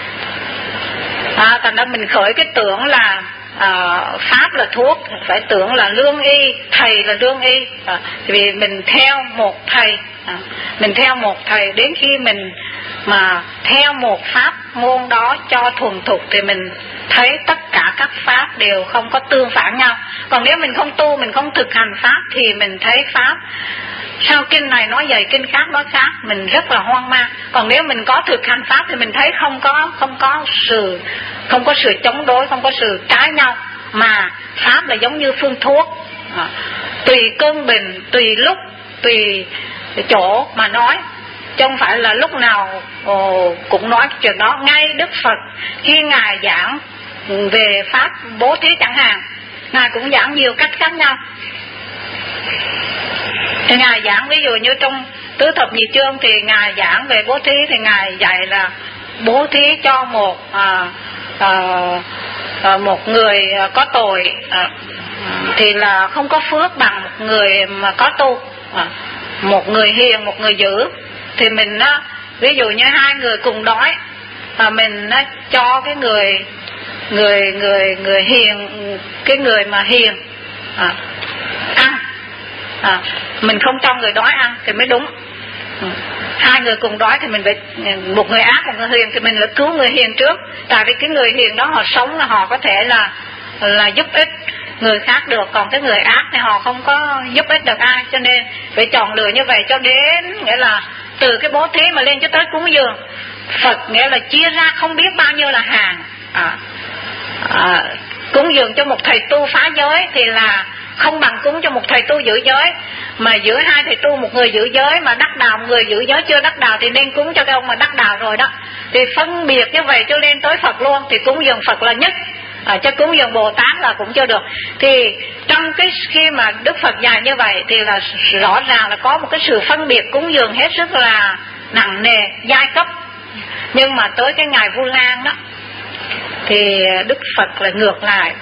à, thành ra mình khởi cái tưởng là à, pháp là thuốc, phải tưởng là lương y, thầy là lương y. À, vì mình theo một thầy, à, mình theo một thầy, đến khi mình mà theo một pháp môn đó cho thuần thục thì mình thấy tất cả các pháp đều không có tương phản nhau. Còn nếu mình không tu, mình không thực hành pháp thì mình thấy pháp sao kinh này nói vậy, kinh khác nói khác, mình rất là hoang mang. Còn nếu mình có thực hành pháp thì mình thấy không có không có sự không có sự chống đối, không có sự trái nhau, mà pháp là giống như phương thuốc, à, tùy cơn bệnh, tùy lúc, tùy chỗ mà nói, chứ không phải là lúc nào ồ, cũng nói cái chuyện đó. Ngay Đức Phật khi Ngài giảng về pháp bố thí chẳng hạn, Ngài cũng giảng nhiều cách khác nhau. Thì Ngài giảng ví dụ như trong tứ thập nhị chương thì Ngài giảng về bố thí, thì Ngài dạy là bố thí cho một à, à, à, một người có tội à, thì là không có phước bằng một người mà có tu. À, một người hiền, một người dữ, thì mình á, ví dụ như hai người cùng đói, và mình á, cho cái người người người người hiền, cái người mà hiền à, ăn, à, mình không cho người đói ăn thì mới đúng. Ừ. Hai người cùng đói thì mình phải, một người ác một người hiền thì mình là cứu người hiền trước, tại vì cái người hiền đó họ sống là họ có thể là là giúp ích người khác được, còn cái người ác thì họ không có giúp ích được ai, cho nên phải chọn lựa như vậy cho đến, nghĩa là từ cái bố thí mà lên cho tới cúng dường. Phật nghĩa là chia ra không biết bao nhiêu là hàng. À, à, cúng dường cho một thầy tu phá giới thì là không bằng cúng cho một thầy tu giữ giới, mà giữa hai thầy tu một người giữ giới mà đắc đạo, một người giữ giới chưa đắc đạo thì nên cúng cho cái ông mà đắc đạo rồi đó. Thì phân biệt như vậy cho lên tới Phật luôn, thì cúng dường Phật là nhất. À, cho cúng dường Bồ Tát là cũng chưa được. Thì trong cái khi mà Đức Phật dạy như vậy thì là rõ ràng là có một cái sự phân biệt cúng dường hết sức là nặng nề, giai cấp. Nhưng mà tới cái ngày Vu Lan đó thì Đức Phật là ngược lại.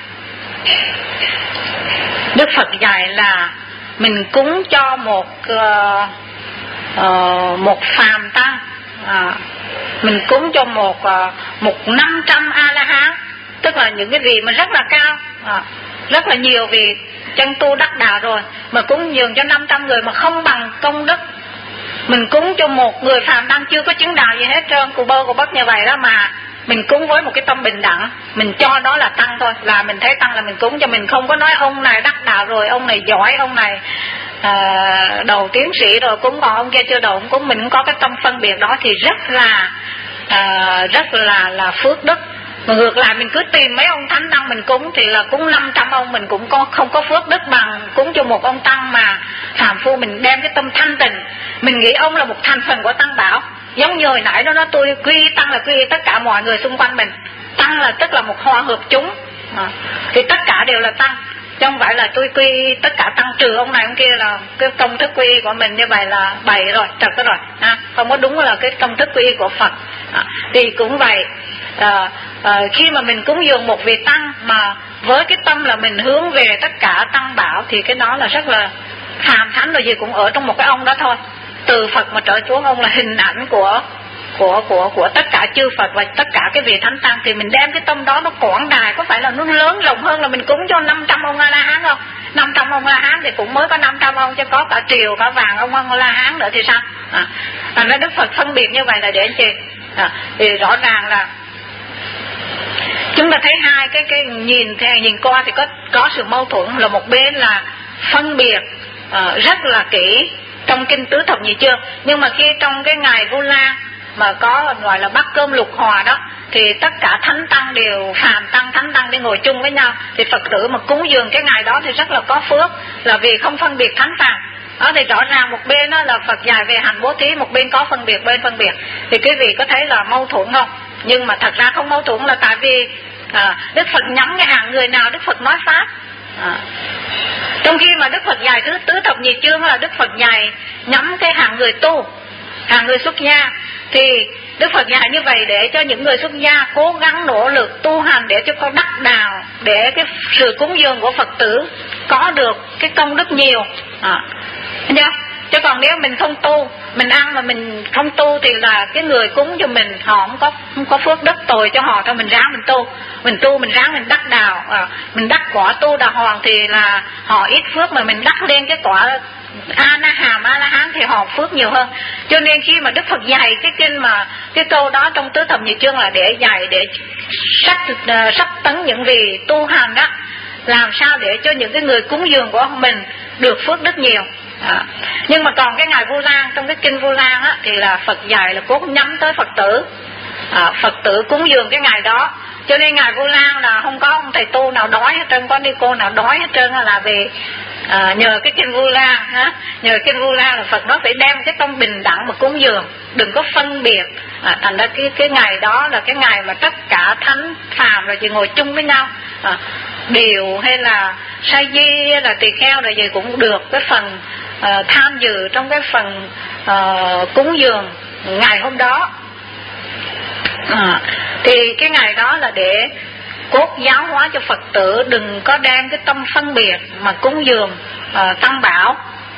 Đức Phật dạy là mình cúng cho một uh, uh, một phàm tăng, uh, mình cúng cho một uh, một năm trăm A La Hán, tức là những cái vị mà rất là cao, à, rất là nhiều vị chân tu đắc đạo rồi, mà cúng dường cho năm trăm người mà không bằng công đức. Mình cúng cho một người phàm tăng chưa có chứng đạo gì hết trơn, cụ bơ cụ bất như vậy đó, mà mình cúng với một cái tâm bình đẳng, mình cho đó là tăng thôi, là mình thấy tăng là mình cúng cho. Mình không có nói ông này đắc đạo rồi, ông này giỏi, ông này à, đầu tiến sĩ rồi cúng, còn ông kia chưa đầu cúng. Mình cũng có cái tâm phân biệt đó thì rất là à, rất là là phước đức. Mà ngược lại mình cứ tìm mấy ông thánh tăng mình cúng thì là cúng năm trăm ông mình cũng có, không có phước đức bằng cúng cho một ông tăng mà phàm phu. Mình đem cái tâm thanh tịnh, mình nghĩ ông là một thành phần của tăng bảo. Giống như hồi nãy đó, nó tôi quy tăng là quy tất cả mọi người xung quanh mình. Tăng là tức là một hòa hợp chúng, à, thì tất cả đều là tăng, chứ không phải là tôi quy tất cả tăng trừ ông này ông kia. Là cái công thức quy của mình như vậy là bậy rồi, trật rồi, à, không có đúng là cái công thức quy của Phật. À, thì cũng vậy. À, à, khi mà mình cúng dường một vị tăng mà với cái tâm là mình hướng về tất cả tăng bảo thì cái đó là rất là phàm thánh rồi, gì cũng ở trong một cái ông đó thôi. Từ Phật mà trở xuống ông là hình ảnh của của của của tất cả chư Phật và tất cả cái vị thánh tăng, thì mình đem cái tâm đó nó quảng đại, có phải là nó lớn rộng hơn là mình cúng cho năm trăm ông A La Hán không? năm trăm ông A La Hán thì cũng mới có năm trăm ông, chứ có cả triều cả vàng ông A La Hán nữa thì sao? À, thành ra Đức Phật phân biệt như vậy là để anh chị. À, thì rõ ràng là chúng ta thấy hai cái cái nhìn theo nhìn qua thì có có sự mâu thuẫn, là một bên là phân biệt uh, rất là kỹ trong kinh tứ thập nhị chương, nhưng mà khi trong cái ngày Vu Lan mà có gọi là bát cơm lục hòa đó, thì tất cả thánh tăng đều phàm tăng thánh tăng đi ngồi chung với nhau, thì Phật tử mà cúng dường cái ngày đó thì rất là có phước, là vì không phân biệt thánh phàm. Đó thì rõ ràng một bên đó là Phật dạy về hành bố thí, một bên có phân biệt, bên phân biệt, thì quý vị có thấy là mâu thuẫn không? Nhưng mà thật ra không mâu thuẫn, là tại vì à, Đức Phật nhắm cái hạng người nào Đức Phật nói pháp. À, trong khi mà Đức Phật dạy thứ tứ thập nhị chương là Đức Phật dạy nhắm cái hạng người tu, hạng người xuất gia, thì Đức Phật dạy như vậy để cho những người xuất gia cố gắng nỗ lực tu hành để cho có đắc đạo, để cái sự cúng dường của Phật tử có được cái công đức nhiều. À, thấy chưa? Chứ còn nếu mình không tu, mình ăn mà mình không tu thì là cái người cúng cho mình họ không có không có phước đức, tồi cho họ thôi. Mình ráng mình tu, mình tu mình ráng mình đắc đạo, à, mình đắc quả tu đà hoàng thì là họ ít phước, mà mình đắc lên cái quả A Na Hàm A La Hán thì họ phước nhiều hơn. Cho nên khi mà Đức Phật dạy cái kinh mà cái câu đó trong tứ thập nhị chương là để dạy để sắp uh, sắp tấn những vị tu hành đó, làm sao để cho những cái người cúng dường của mình được phước đức nhiều. À, nhưng mà còn cái ngày Vu Lan, trong cái kinh Vu Lan á, thì là Phật dạy là cố nhắm tới Phật tử, à, Phật tử cúng dường cái ngày đó. Cho nên ngày Vu Lan là không có ông thầy tu nào đói hết trơn, có đi cô nào đói hết trơn, là vì à, nhờ cái kinh Vu Lan ha, nhờ kinh Vu Lan là Phật nói phải đem cái tâm bình đẳng mà cúng dường, đừng có phân biệt. À, thành ra cái cái ngày đó là cái ngày mà tất cả thánh phàm rồi chỉ ngồi chung với nhau, à, điều hay là sa di hay là tỳ kheo rồi gì cũng được cái phần uh, tham dự trong cái phần uh, cúng dường ngày hôm đó. À, thì cái ngày đó là để cốt giáo hóa cho Phật tử đừng có đem cái tâm phân biệt mà cúng dường uh, tăng bảo.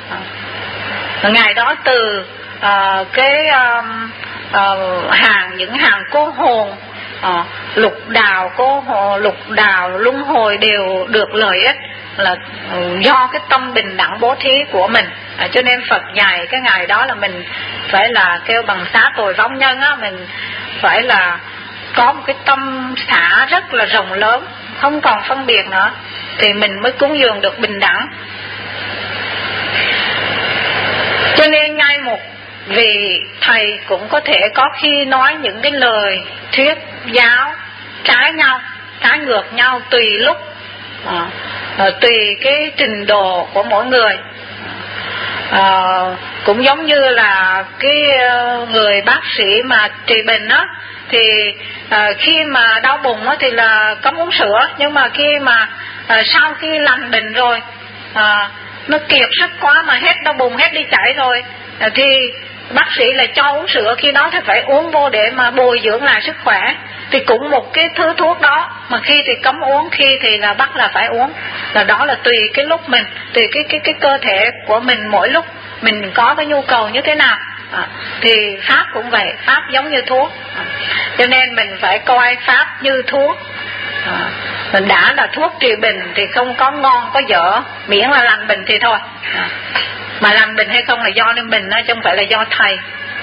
À, ngày đó từ uh, cái uh, uh, hàng những hàng cô hồn, uh, lục đào cô hồ, lục đào luân hồi đều được lợi ích, là uh, do cái tâm bình đẳng bố thí của mình. À, cho nên Phật dạy cái ngày đó là mình phải là kêu bằng xá tội vong nhân á, mình phải là có một cái tâm xả rất là rộng lớn, không còn phân biệt nữa, thì mình mới cúng dường được bình đẳng. Cho nên ngay một vị thầy cũng có thể có khi nói những cái lời thuyết giáo trái nhau, trái ngược nhau tùy lúc, à, à, tùy cái trình độ của mỗi người. À, cũng giống như là cái người bác sĩ mà trị bệnh á, thì à, khi mà đau bụng á thì là cấm uống sữa, nhưng mà khi mà à, sau khi lành bệnh rồi, à, nó kiệt sức quá mà hết đau bụng, hết đi chảy rồi, à, thì bác sĩ lại cho uống sữa, khi đó thì phải uống vô để mà bồi dưỡng lại sức khỏe. Thì cũng một cái thứ thuốc đó, mà khi thì cấm uống, khi thì là bắt là phải uống, là đó là tùy cái lúc mình, tùy cái cái cái cơ thể của mình mỗi lúc mình có cái nhu cầu như thế nào. À, thì pháp cũng vậy, pháp giống như thuốc, à, cho nên mình phải coi pháp như thuốc. À, mình đã là thuốc trị bệnh thì không có ngon có dở, miễn là lành bệnh thì thôi. À, mà lành bệnh hay không là do nên mình, chứ không phải là do thầy.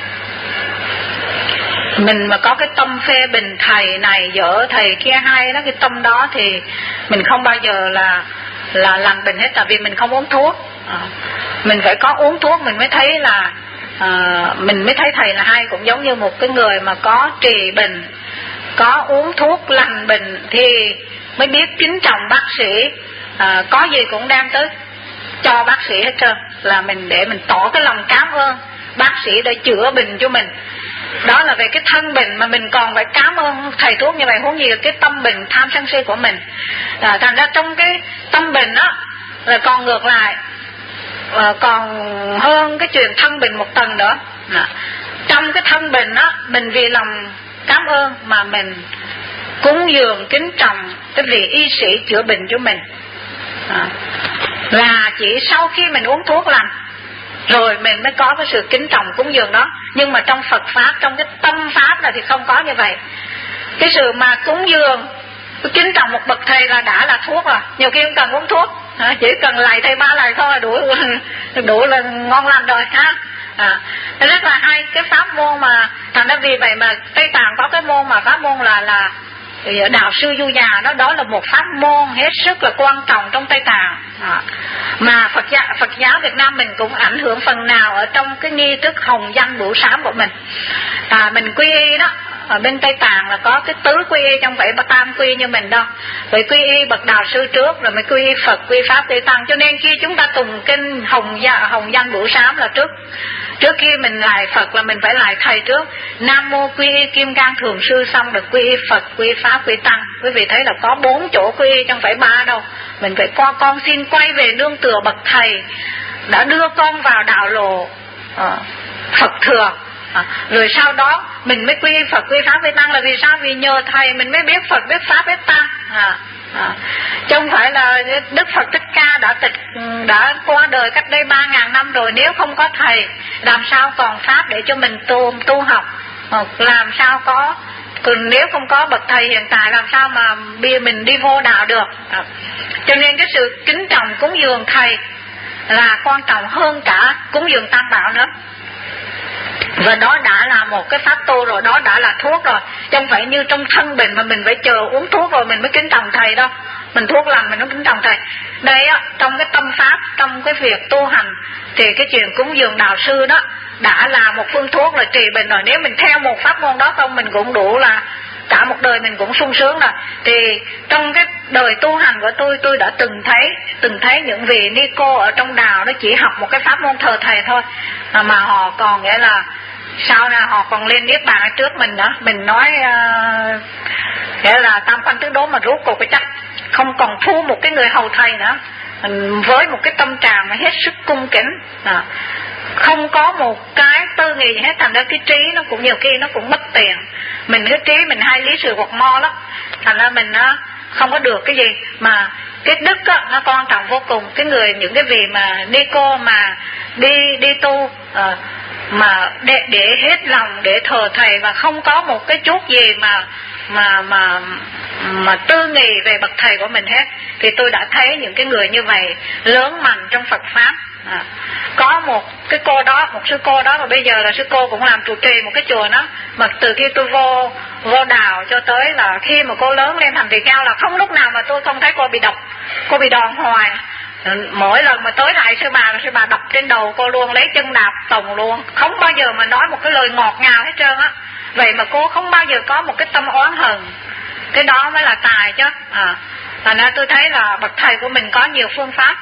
Mình mà có cái tâm phê bình thầy này dở, thầy kia hay đó, cái tâm đó thì mình không bao giờ là là lành bệnh hết, tại vì mình không uống thuốc. À, mình phải có uống thuốc mình mới thấy là à, mình mới thấy thầy là hay. Cũng giống như một cái người mà có trị bệnh, có uống thuốc lành bệnh thì mới biết kính trọng bác sĩ, à, có gì cũng đem tới cho bác sĩ hết trơn, là mình để mình tỏ cái lòng cảm ơn bác sĩ đã chữa bệnh cho mình. Đó là về cái thân bệnh mà mình còn phải cảm ơn thầy thuốc như vậy, huống gì là cái tâm bệnh tham sân si của mình. À, thành ra trong cái tâm bệnh đó là còn ngược lại, à, còn hơn cái chuyện thân bệnh một tầng nữa. À, trong cái thân bệnh đó mình vì lòng cảm ơn mà mình cúng dường kính trọng cái vị y sĩ chữa bệnh cho mình. À, là chỉ sau khi mình uống thuốc lành, rồi mình mới có cái sự kính trọng cúng dường đó. Nhưng mà trong Phật Pháp, trong cái tâm Pháp là thì không có như vậy. Cái sự mà cúng dường kính trọng một bậc thầy là đã là thuốc rồi. Nhiều khi không cần uống thuốc, chỉ cần lại thầy ba lại thôi là đủ, đủ là ngon lành rồi ha. À, rất là hay cái pháp môn mà thành ra vì vậy mà Tây Tạng có cái môn mà pháp môn là là đạo sư Du Già đó, đó là một pháp môn hết sức là quan trọng trong Tây Tạng. À, mà Phật giáo, Phật giáo Việt Nam mình cũng ảnh hưởng phần nào ở trong cái nghi thức hồng danh bửu sám của mình. À, mình quy y đó, ở bên Tây Tạng là có cái tứ quy y, trong vậy tam quy như mình đâu. Vậy quy y bậc đạo sư trước, rồi mới quy y Phật, quy Pháp, quy Tăng. Cho nên khi chúng ta tùng kinh hồng gia, hồng danh bửu sám là trước trước khi mình lại Phật là mình phải lại thầy trước. Nam mô quy y kim cang thường sư, xong được quy y Phật, quy Pháp, quy Tăng. Quý vị thấy là có bốn chỗ quy y, chẳng phải ba đâu. Mình phải qua con xin quay về nương tựa bậc thầy đã đưa con vào đạo lộ à, Phật thừa. À, rồi sau đó mình mới quy Phật, quy Pháp, quy Tăng là vì sao? Vì nhờ thầy mình mới biết Phật, biết Pháp, biết Tăng. À, à, chứ không phải là Đức Phật Thích Ca đã tịch đã qua đời cách đây ba ngàn năm rồi. Nếu không có thầy, làm sao còn Pháp để cho mình tu, tu học? À, làm sao có, còn nếu không có bậc thầy hiện tại làm sao mà bia mình đi vô đạo được? À, cho nên cái sự kính trọng cúng dường thầy là quan trọng hơn cả cúng dường Tam Bảo nữa. Và đó đã là một cái pháp tu rồi, đó đã là thuốc rồi. Chứ không phải như trong thân bệnh mà mình phải chờ uống thuốc rồi mình mới kính trọng thầy đâu. Mình thuốc lành mình mới kính trọng thầy. Đây á, trong cái tâm pháp, trong cái việc tu hành thì cái chuyện cúng dường đạo sư đó đã là một phương thuốc rồi, trị bệnh rồi. Nếu mình theo một pháp môn đó không, mình cũng đủ là cả một đời mình cũng sung sướng rồi. Thì trong cái đời tu hành của tôi, tôi đã từng thấy từng thấy những vị ni cô ở trong đạo nó chỉ học một cái pháp môn thờ thầy thôi, mà họ còn nghĩa là sau này họ còn lên niết bàn ở trước mình đó. Mình nói uh, nghĩa là tam quan tứ đố mà rốt cuộc cái chắc không còn thu một cái người hầu thầy nữa, với một cái tâm trạng mà hết sức cung kính, à, không có một cái tư nghị gì hết. Thành ra cái trí nó cũng nhiều khi nó cũng bất tiện. Mình cái trí mình hay lý sự quạt mo lắm, thành ra mình nó không có được cái gì. Mà cái đức á, nó quan trọng vô cùng. Cái người, những cái vị mà đi cô mà đi đi tu à, mà để, để hết lòng để thờ thầy và không có một cái chút gì mà mà mà mà tư nghị về bậc thầy của mình hết, thì tôi đã thấy những cái người như vậy lớn mạnh trong Phật Pháp. À, có một cái cô đó, một sư cô đó mà bây giờ là sư cô cũng làm trụ trì một cái chùa đó, mà từ khi tôi vô vô đạo cho tới là khi mà cô lớn lên thành tỳ kheo là không lúc nào mà tôi không thấy cô bị độc, cô bị đòn hoài. Mỗi lần mà tới lại sư bà là sư bà đập trên đầu cô luôn, lấy chân đạp tòng luôn, không bao giờ mà nói một cái lời ngọt ngào hết trơn á. Vậy mà cô không bao giờ có một cái tâm oán hờn, cái đó mới là tài chứ. À, thành ra tôi thấy là bậc thầy của mình có nhiều phương pháp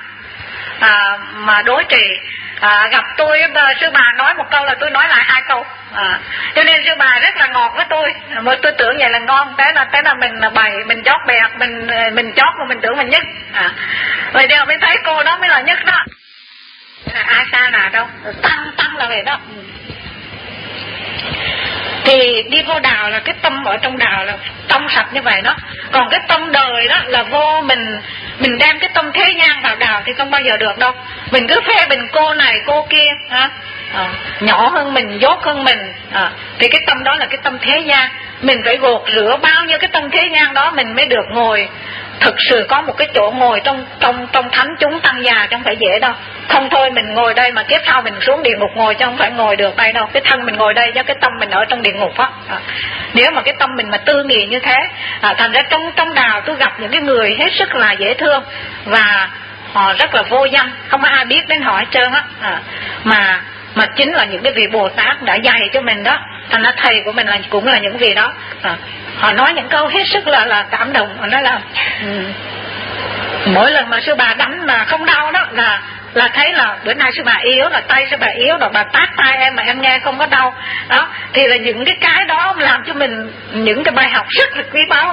à, mà đối trị. À, gặp tôi sư bà nói một câu là tôi nói lại hai câu. À, cho nên sư bà rất là ngọt với tôi, mà tôi tưởng vậy là ngon, thế là thế là mình là bày, mình chót bẹt, mình mình chót mà mình tưởng mình nhất. À, rồi giờ mới thấy cô đó mới là nhất đó. À, ai xa là đâu, tăng tăng là vậy đó. Thì đi vô đạo là cái tâm ở trong đạo là trong sạch như vậy đó. Còn cái tâm đời đó là vô mình mình đem cái tâm thế gian vào đạo thì không bao giờ được đâu. Mình cứ phê bình cô này cô kia ha, à, nhỏ hơn mình, dốt hơn mình, à, thì cái tâm đó là cái tâm thế gian. Mình phải gột rửa bao nhiêu cái tâm thế gian đó mình mới được ngồi thực sự có một cái chỗ ngồi trong trong trong thánh chúng tăng già, chứ không phải dễ đâu. Không thôi mình ngồi đây mà kiếp sau mình xuống địa ngục ngồi, chứ không phải ngồi được đây đâu. Cái thân mình ngồi đây chứ cái tâm mình ở trong địa ngục á. À, nếu mà cái tâm mình mà tư nghị như thế, à, thành ra trong trong đạo tôi gặp những cái người hết sức là dễ thương và họ rất là vô danh, không có ai biết đến họ hết trơn á. À, mà mà chính là những cái vị Bồ Tát đã dạy cho mình đó. Thành ra thầy của mình là cũng là những vị đó. À, họ nói những câu hết sức là là cảm động. Họ nói là um, mỗi lần mà sư bà đánh mà không đau đó là là thấy là bữa nay sư bà yếu, là tay sư bà yếu, rồi bà tát tay em mà em nghe không có đau đó. Thì là những cái cái đó làm cho mình những cái bài học rất là quý báu.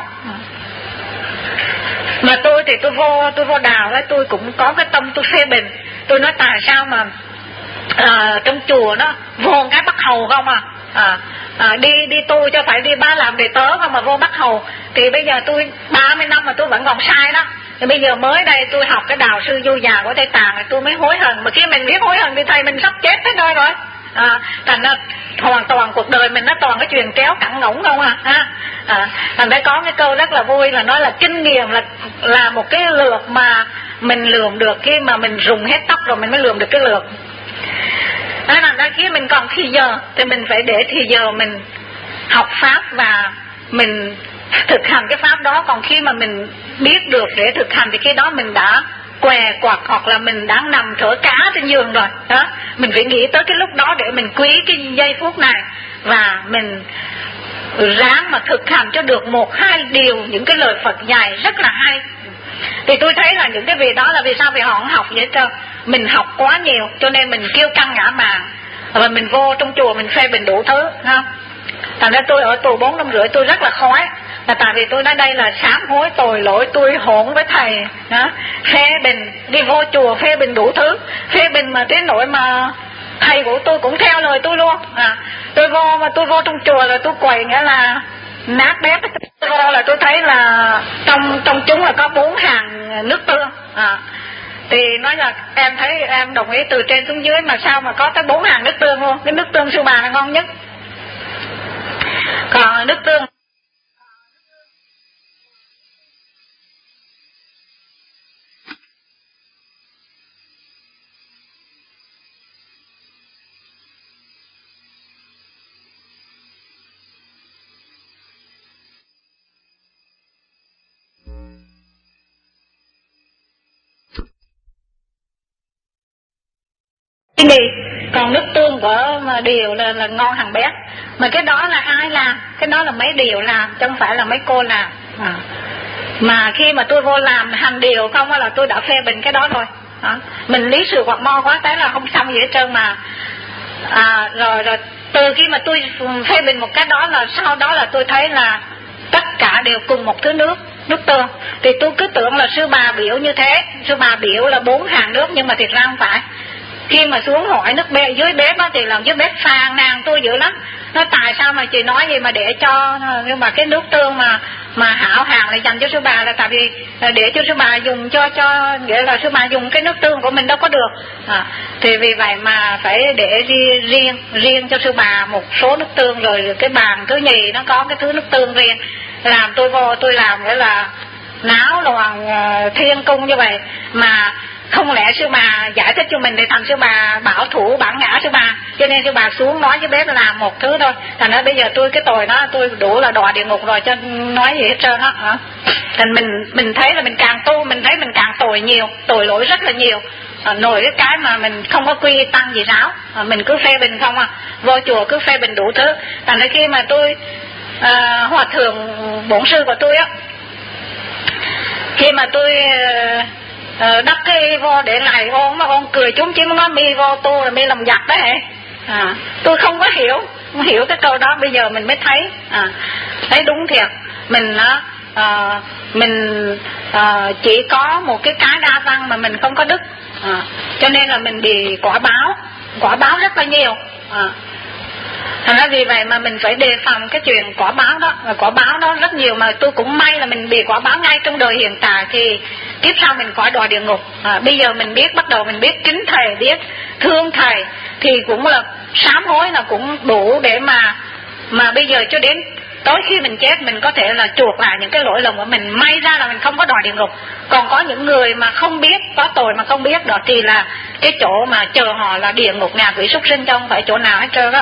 Mà tôi thì tôi vô tôi vô đạo ấy, tôi cũng có cái tâm tôi phê bình. Tôi nói tại sao mà à, trong chùa nó vô cái bắt hầu không à, à, à đi đi tu cho phải đi ba làm đệ tớ không mà vô bắt hầu. Thì bây giờ tôi ba mươi năm mà tôi vẫn còn sai đó. Thì bây giờ mới đây tôi học cái đạo sư Du Già của Tây Tạng, tôi mới hối hận. Mà khi mình biết hối hận thì thầy mình sắp chết tới nơi rồi. À, thành ra hoàn toàn cuộc đời mình nó toàn cái chuyện kéo cẳng ngỗng không à, ha. À, thành ra có cái câu rất là vui là nói là kinh nghiệm là là một cái lược mà mình lượm được khi mà mình rụng hết tóc rồi mình mới lượm được cái lược. Đó là ra khi mình còn thì giờ thì mình phải để thì giờ mình học pháp và mình thực hành cái pháp đó. Còn khi mà mình biết được để thực hành thì khi đó mình đã què quặt hoặc là mình đang nằm thở cá trên giường rồi đó. Mình phải nghĩ tới cái lúc đó để mình quý cái giây phút này và mình ráng mà thực hành cho được một hai điều những cái lời Phật dạy rất là hay. Thì tôi thấy là những cái việc đó là vì sao vì họ không học vậy cơ. Mình học quá nhiều cho nên mình kêu căng ngã màng, và mình vô trong chùa mình phê bình đủ thứ ha. Thành ra tôi ở tù bốn năm rưỡi tôi rất là khói, là tại vì tôi nói đây là sám hối tội lỗi, tôi hỗn với thầy đó, phê bình, đi vô chùa phê bình đủ thứ, phê bình mà tới nỗi mà thầy của tôi cũng theo lời tôi luôn. À, tôi vô mà tôi vô trong chùa là tôi quầy nghĩa là nát bét. Tôi vô là tôi thấy là trong trong chúng là có bốn hàng nước tương. À, thì nói là em thấy em đồng ý từ trên xuống dưới mà sao mà có tới bốn hàng nước tương luôn. Cái nước tương Sư Bà là ngon nhất. Còn nước tương cái gì, còn nước tương của Điều là, là ngon hàng bé. Mà cái đó là ai làm? Cái đó là mấy Điều làm, chứ không phải là mấy cô làm. À, mà khi mà tôi vô làm hành Điều không là tôi đã phê bình cái đó rồi. À, mình lý sự hoặc mo quá cái là không xong gì hết trơn mà. À, rồi rồi từ khi mà tôi phê bình một cái đó là sau đó là tôi thấy là tất cả đều cùng một thứ nước, nước tương. Thì tôi cứ tưởng là Sư Bà biểu như thế, Sư Bà biểu là bốn hàng nước, nhưng mà thiệt ra không phải. Khi mà xuống hỏi nước bê, dưới bếp á, thì lần dưới bếp phàn nàn tôi dữ lắm. Nói tại sao mà chị nói gì mà để cho, nhưng mà cái nước tương mà mà hảo hạng là dành cho Sư Bà là tại vì để cho Sư Bà dùng cho cho nghĩa là Sư Bà dùng cái nước tương của mình đâu có được. À, thì vì vậy mà phải để riêng riêng cho Sư Bà một số nước tương, rồi cái bàn thứ nhì nó có cái thứ nước tương riêng. Làm tôi vô tôi làm nghĩa là náo loạn thiên cung như vậy mà không lẽ Sư Bà giải thích cho mình thì thành Sư Bà bảo thủ bản ngã Sư Bà, cho nên Sư Bà xuống nói với bếp làm một thứ thôi. Thành ra bây giờ tôi cái tội đó tôi đủ là đọa địa ngục rồi, cho nói gì hết trơn á. Thành mình mình thấy là mình càng tu mình thấy mình càng tội nhiều, tội lỗi rất là nhiều. À, nổi cái cái mà mình không có quy tăng gì ráo, à, mình cứ phê bình không à, vô chùa cứ phê bình đủ thứ. Thành ra khi mà tôi à, hòa thượng bổn sư của tôi á, khi mà tôi à, đắp cái vô để lại ôn mà ôn cười chúng chím nó mi vô tu là mi làm giặc đó hả. À, tôi không có hiểu không hiểu cái câu đó, bây giờ mình mới thấy à, thấy đúng thiệt. Mình á à, mình à, chỉ có một cái cái đa văn mà mình không có đức, à, cho nên là mình bị quả báo quả báo rất là nhiều. À, thành ra vì vậy mà mình phải đề phòng cái chuyện quả báo đó. Và quả báo đó rất nhiều, mà tôi cũng may là mình bị quả báo ngay trong đời hiện tại, thì tiếp sau mình khỏi đọa địa ngục. À, bây giờ mình biết, bắt đầu mình biết kính thầy, biết thương thầy, thì cũng là sám hối là cũng đủ để mà mà bây giờ cho đến tối khi mình chết mình có thể là chuộc lại những cái lỗi lầm của mình, may ra là mình không có đọa địa ngục. Còn có những người mà không biết, có tội mà không biết đó, thì là cái chỗ mà chờ họ là địa ngục, ngạ quỷ súc sinh, chứ không phải chỗ nào hết trơn á.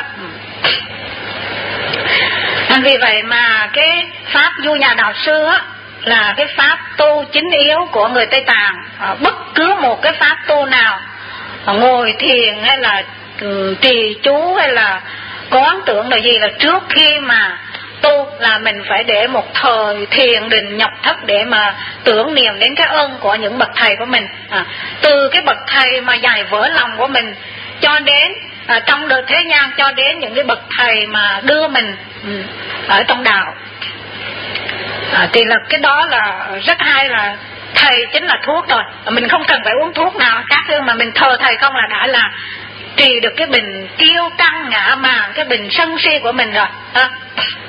Vì vậy mà cái pháp Du Nhà Đạo Sư á là cái pháp tu chính yếu của người Tây Tạng. À, bất cứ một cái pháp tu nào, à, ngồi thiền hay là um, trì chú hay là quán tưởng là gì, là trước khi mà tu là mình phải để một thời thiền định nhập thất để mà tưởng niệm đến cái ơn của những bậc thầy của mình. À, từ cái bậc thầy mà dạy vỡ lòng của mình cho đến à, trong đời thế gian, cho đến những cái bậc thầy mà đưa mình ừ, ở trong đạo. À, thì là cái đó là rất hay, là thầy chính là thuốc rồi, mình không cần phải uống thuốc nào khác hơn, mà mình thờ thầy không là đã là trì được cái bình kiêu căng ngã mạn, cái bình sân si của mình rồi. À,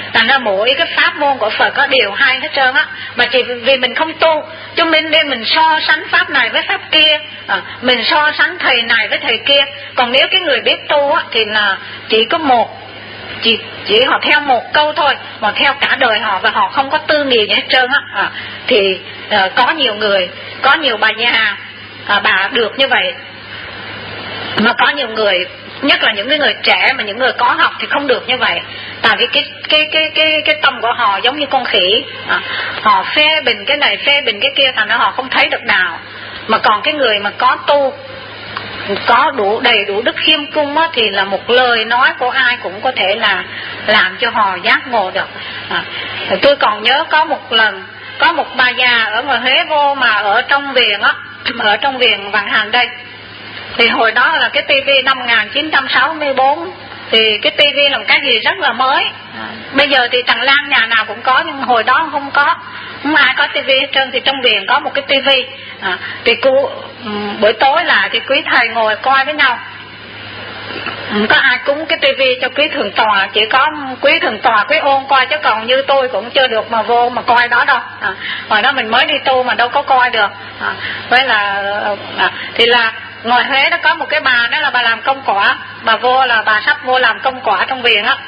Thành ra mỗi cái pháp môn của Phật có điều hay hết trơn á, mà chỉ vì mình không tu, cho nên nên mình so sánh pháp này với pháp kia, à, mình so sánh thầy này với thầy kia. Còn nếu cái người biết tu á thì là chỉ có một, chỉ chỉ họ theo một câu thôi, mà theo cả đời họ, và họ không có tư nghị gì hết trơn á, à, thì à, có nhiều người, có nhiều bà già à, bà được như vậy, mà có nhiều người, nhất là những cái người trẻ mà những người có học thì không được như vậy. Tại vì cái cái cái cái cái tâm của họ giống như con khỉ, à, họ phê bình cái này phê bình cái kia, thành ra họ không thấy được đạo. Mà còn cái người mà có tu, có đủ đầy đủ đức khiêm cung á, thì là một lời nói của ai cũng có thể là làm cho họ giác ngộ được. À, tôi còn nhớ có một lần có một bà già ở ngoài Huế vô, mà ở trong viện á, ở trong viện Vạn Hạnh đây. Thì hồi đó là cái tivi năm một nghìn chín trăm sáu mươi tư, thì cái tivi là một cái gì rất là mới. À, bây giờ thì Tràng Lan nhà nào cũng có, nhưng hồi đó không có, không ai có tivi hết trơn. Thì trong viện có một cái tivi, à, thì cô buổi tối là thì quý thầy ngồi coi với nhau, không có ai cúng cái tivi cho quý thượng tọa, chỉ có quý thượng tọa quý ôn coi, chứ còn như tôi cũng chưa được mà vô mà coi đó đâu. À, hồi đó mình mới đi tu mà đâu có coi được. À, với là à, thì là ngoài Huế nó có một cái bà, đó là bà làm công quả, bà vô là bà sắp vô làm công quả trong viện á.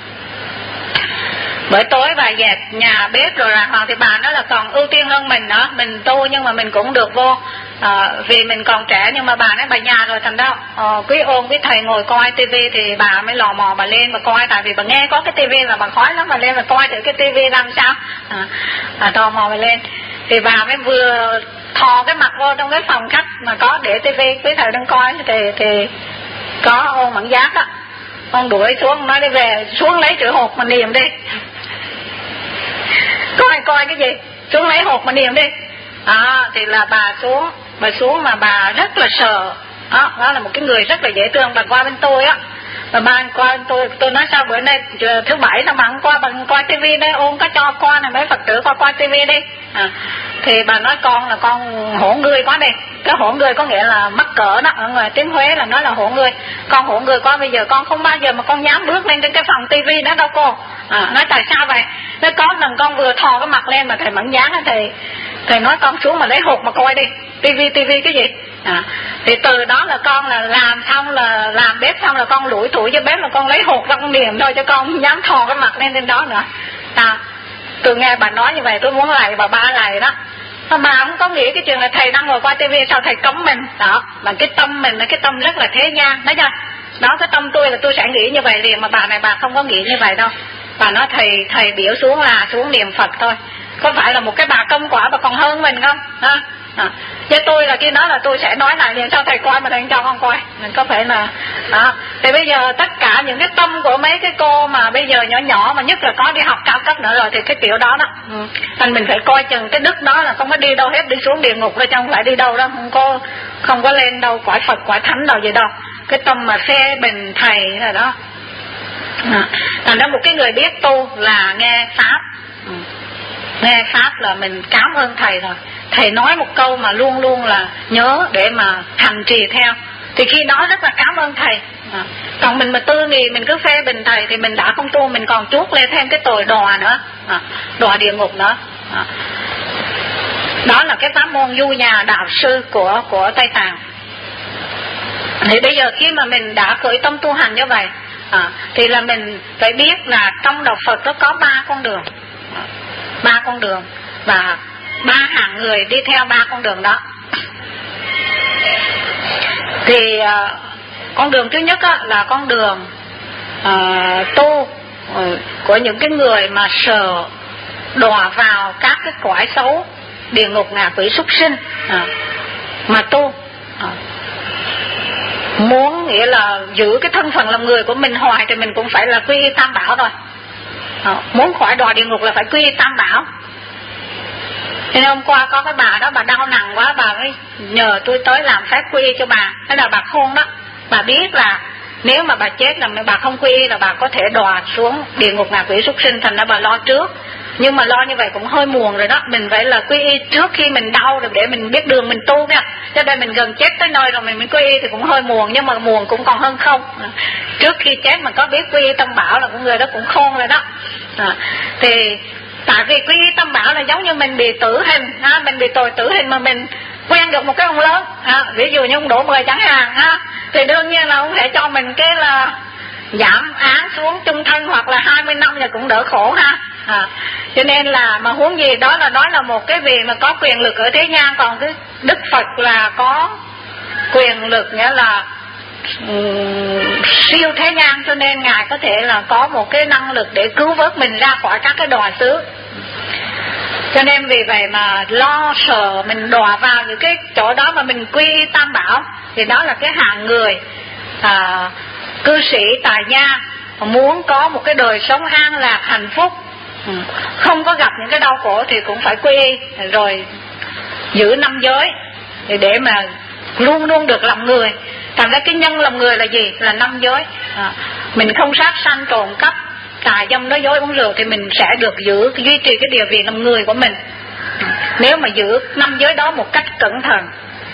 Buổi tối bà dẹp nhà bếp rồi là hoàng, thì bà nói là còn ưu tiên hơn mình nữa, mình tu nhưng mà mình cũng được vô, à, vì mình còn trẻ. Nhưng mà bà nói bà già rồi, thành ra à, quý ôn quý thầy ngồi coi tivi thì bà mới lò mò bà lên mà coi, tại vì bà nghe có cái tivi là bà khói lắm, bà lên mà coi thử cái tivi làm sao, à, à, tò mò bà lên. Thì bà mới vừa thò cái mặt vô trong cái phòng khách mà có để tivi, quý thầy đang coi, thì thì có ôn Mẫn Giác á, ông đuổi xuống nói đi về, xuống lấy chữ hột mà niệm đi. Coi coi cái gì, xuống lấy hột mà niệm đi. À, thì là bà xuống, bà xuống mà bà rất là sợ. Đó, đó là một cái người rất là dễ thương. Bà qua bên tôi á, bà ban qua bên tôi, tôi nói sao bữa nay thứ bảy sao bà không qua, bà coi tivi đấy, ôn có cho con này mấy Phật tử coi coi tivi đi. À, thì bà nói con là con hổ người quá đi. Cái hổ người có nghĩa là mắc cỡ đó, ở ngoài tiếng Huế là nói là hổ người. Con hổ người con bây giờ con không bao giờ mà con dám bước lên trên cái phòng tivi đó đâu cô. À, nói tại sao vậy? Nói có lần con vừa thò cái mặt lên mà thầy Mẫn Giác thầy thầy nói con xuống mà lấy hột mà coi đi, tivi tivi cái gì. À, thì từ đó là con là làm xong là làm bếp xong là con lủi thủi cho bếp, là con lấy hột ra con niệm thôi, chứ con không dám thò cái mặt lên trên đó nữa. À, tôi nghe bà nói như vậy tôi muốn lạy bà ba lạy đó. Bà không có nghĩ cái chuyện là thầy đang ngồi qua tivi sao thầy cấm mình đó, mà cái tâm mình là cái tâm rất là thế gian, thấy chưa? Đó, cái tâm tôi là tôi sẽ nghĩ như vậy liền, mà bà này bà không có nghĩ như vậy đâu. Bà nói thầy thầy biểu xuống là xuống niệm Phật thôi, có phải là một cái bà công quả bà còn hơn mình không? Ha? À, với tôi là khi đó là tôi sẽ nói lại, sao thầy coi mà thầy cho con coi, mình có phải là đó. Thì bây giờ tất cả những cái tâm của mấy cái cô mà bây giờ nhỏ nhỏ, mà nhất là có đi học cao cấp nữa rồi, thì cái kiểu đó đó, ừ. Thành mình phải coi chừng cái đức đó là không có đi đâu hết, đi xuống địa ngục rồi, chứ không phải đi đâu đó, không có không có lên đâu cõi Phật cõi thánh đâu gì đâu. Cái tâm mà phê bình thầy là đó. À, thành ra một cái người biết tu là nghe pháp, ừ. Nghe pháp là mình cảm ơn thầy rồi, thầy nói một câu mà luôn luôn là nhớ để mà hành trì theo, thì khi đó rất là cảm ơn thầy. À, còn mình mà tư nghị mình cứ phê bình thầy thì mình đã không tu, mình còn chuốc lên thêm cái tội đọa nữa, à, đọa địa ngục nữa. À, đó là cái pháp môn du nhà đạo sư của của Tây Tạng. Thì bây giờ khi mà mình đã khởi tâm tu hành như vậy, à, thì là mình phải biết là trong đạo Phật nó có ba con đường, à, ba con đường và ba hạng người đi theo ba con đường đó. Thì à, con đường thứ nhất á, là con đường à, tu à, của những cái người mà sợ đọa vào các cái cõi xấu, địa ngục, ngạ quỷ, súc sinh, à, mà tu, à, muốn nghĩa là giữ cái thân phận làm người của mình hoài thì mình cũng phải là quy y Tam Bảo rồi. À, muốn khỏi đọa địa ngục là phải quy y Tam Bảo. Thế nên hôm qua có cái bà đó, bà đau nặng quá, bà mới nhờ tôi tới làm phép quy y cho bà. Thế là bà khôn đó, bà biết là nếu mà bà chết là bà không quy y là bà có thể đọa xuống địa ngục ngạ quỷ súc sinh, thành ra bà lo trước. Nhưng mà lo như vậy cũng hơi muộn rồi đó. Mình phải là quy y trước khi mình đau rồi để mình biết đường mình tu nha. Cho nên mình gần chết tới nơi rồi mình mới quy y thì cũng hơi muộn, nhưng mà muộn cũng còn hơn không. Trước khi chết mà có biết quy y Tam Bảo là con người đó cũng khôn rồi đó. À, thì tại vì quy y Tam Bảo là giống như mình bị tử hình, ha, mình bị tội tử hình mà mình quen được một cái ông lớn, ha, ví dụ như ông Đỗ Mười chẳng hạn, ha, thì đương nhiên là ông sẽ cho mình cái là giảm án xuống chung thân hoặc là hai mươi năm là cũng đỡ khổ, ha. À, cho nên là mà huống gì đó là nói là một cái vị mà có quyền lực ở thế gian, còn cái Đức Phật là có quyền lực, nghĩa là um, siêu thế gian, cho nên Ngài có thể là có một cái năng lực để cứu vớt mình ra khỏi các cái đọa xứ. Cho nên vì vậy mà lo sợ mình đọa vào những cái chỗ đó mà mình quy y Tam Bảo, thì đó là cái hạng người à, cư sĩ tại gia muốn có một cái đời sống an lạc hạnh phúc, không có gặp những cái đau khổ thì cũng phải quy y rồi giữ năm giới để, để mà luôn luôn được làm người. Thành ra cái nhân làm người là gì? Là năm giới. À, mình không sát sanh trộm cắp tà dâm nói dối uống rượu thì mình sẽ được giữ duy trì cái địa vị làm người của mình, nếu mà giữ năm giới đó một cách cẩn thận.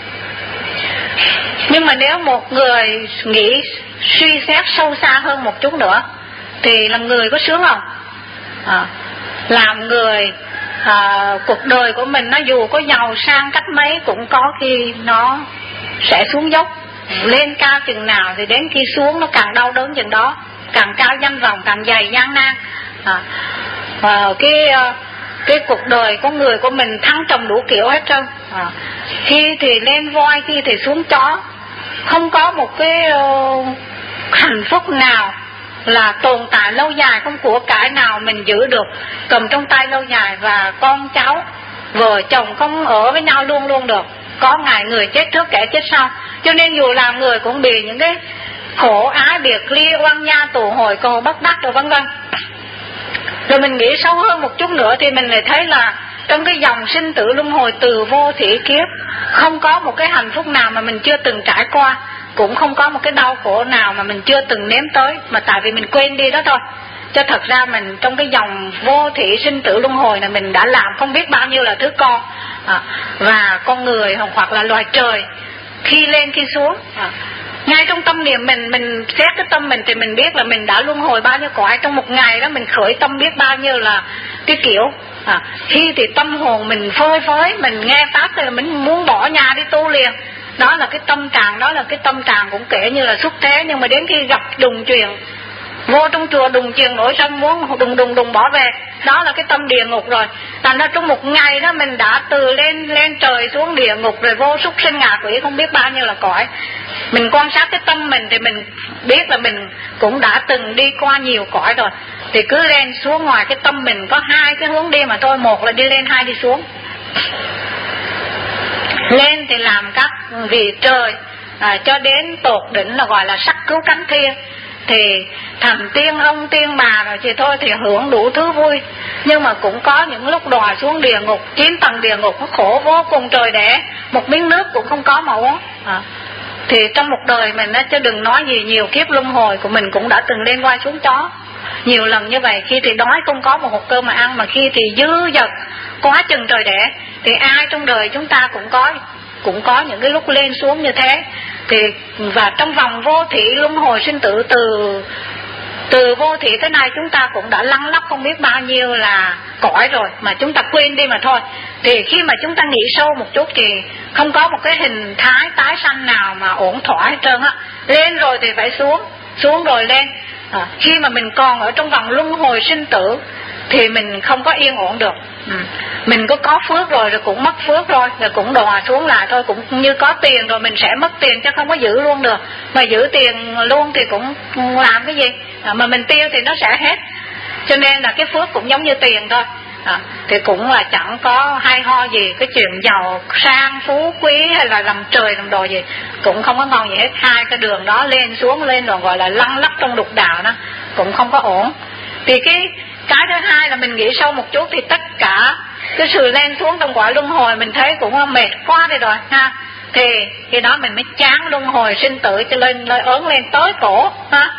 Nhưng mà nếu một người nghĩ suy xét sâu xa hơn một chút nữa thì làm người có sướng không? À, làm người à, cuộc đời của mình nó dù có giàu sang cách mấy cũng có khi nó sẽ xuống dốc. Lên cao chừng nào thì đến khi xuống nó càng đau đớn chừng đó, càng cao danh vọng càng dày gian nan. À, à, cái cái cuộc đời con người của mình thăng trầm đủ kiểu hết trơn. À, khi thì lên voi, khi thì xuống chó, không có một cái uh, hạnh phúc nào là tồn tại lâu dài, không của cải nào mình giữ được cầm trong tay lâu dài, và con cháu vợ chồng không ở với nhau luôn luôn được, có ngày người chết trước kẻ chết sau. Cho nên dù làm người cũng bị những cái khổ ái biệt ly, oan gia tù hồi cầu bất đắc rồi vân vân. Rồi mình nghĩ sâu hơn một chút nữa thì mình lại thấy là trong cái dòng sinh tử luân hồi từ vô thỉ kiếp, không có một cái hạnh phúc nào mà mình chưa từng trải qua, cũng không có một cái đau khổ nào mà mình chưa từng nếm tới, mà tại vì mình quên đi đó thôi. Cho thật ra mình trong cái dòng vô thỉ sinh tử luân hồi này mình đã làm không biết bao nhiêu là thứ con, à, và con người hoặc là loài trời khi lên khi xuống. À, ngay trong tâm niệm mình, mình xét cái tâm mình thì mình biết là mình đã luân hồi bao nhiêu cõi. Trong một ngày đó mình khởi tâm biết bao nhiêu là cái kiểu. À, khi thì tâm hồn mình phơi phới, mình nghe pháp thì là mình muốn bỏ nhà đi tu liền. Đó là cái tâm trạng, đó là cái tâm trạng cũng kể như là xuất thế. Nhưng mà đến khi gặp đùng chuyện, vô trong chùa đùng chuyện nổi sân muốn đùng đùng đùng bỏ về, đó là cái tâm địa ngục rồi. Thành ra trong một ngày đó mình đã từ lên lên trời xuống địa ngục, rồi vô súc sinh ngạ quỷ không biết bao nhiêu là cõi. Mình quan sát cái tâm mình thì mình biết là mình cũng đã từng đi qua nhiều cõi rồi. Thì cứ lên xuống, ngoài cái tâm mình có hai cái hướng đi mà thôi, một là đi lên, hai đi xuống. Lên thì làm các vị trời, à, cho đến tột đỉnh là gọi là sắc cứu cánh thiên, thì thành tiên ông tiên bà rồi thì thôi thì hưởng đủ thứ vui. Nhưng mà cũng có những lúc đọa xuống địa ngục, chín tầng địa ngục nó khổ vô cùng trời đẻ, một miếng nước cũng không có mà uống. À, thì trong một đời mình á, chứ đừng nói gì nhiều kiếp luân hồi của mình cũng đã từng lên voi xuống chó nhiều lần như vậy. Khi thì đói không có một hộp cơm mà ăn, mà khi thì dư dật quá chừng trời đẻ. Thì ai trong đời chúng ta cũng có cũng có những cái lúc lên xuống như thế. Thì và trong vòng vô thỉ luân hồi sinh tử, từ từ vô thỉ tới nay chúng ta cũng đã lăn lóc không biết bao nhiêu là cõi rồi mà chúng ta quên đi mà thôi. Thì khi mà chúng ta nghĩ sâu một chút thì không có một cái hình thái tái sanh nào mà ổn thỏa hết trơn á. Lên rồi thì phải xuống, xuống rồi lên. À, khi mà mình còn ở trong vòng luân hồi sinh tử thì mình không có yên ổn được. Ừ. Mình có có phước rồi rồi cũng mất phước rồi, rồi cũng đọa xuống lại thôi. Cũng như có tiền rồi mình sẽ mất tiền chứ không có giữ luôn được. Mà giữ tiền luôn thì cũng làm cái gì, à, mà mình tiêu thì nó sẽ hết. Cho nên là cái phước cũng giống như tiền thôi. À, thì cũng là chẳng có hay ho gì. Cái chuyện giàu sang phú quý hay là làm trời làm đồ gì cũng không có ngon gì hết. Hai cái đường đó lên xuống lên rồi gọi là lăn lắc trong đục đạo đó, cũng không có ổn. Thì cái cái thứ hai là mình nghĩ sâu một chút thì tất cả cái sự lên xuống trong quả luân hồi mình thấy cũng mệt quá đi rồi ha. Thì khi đó mình mới chán luân hồi sinh tử cho lên nơi ớn lên tới cổ ha.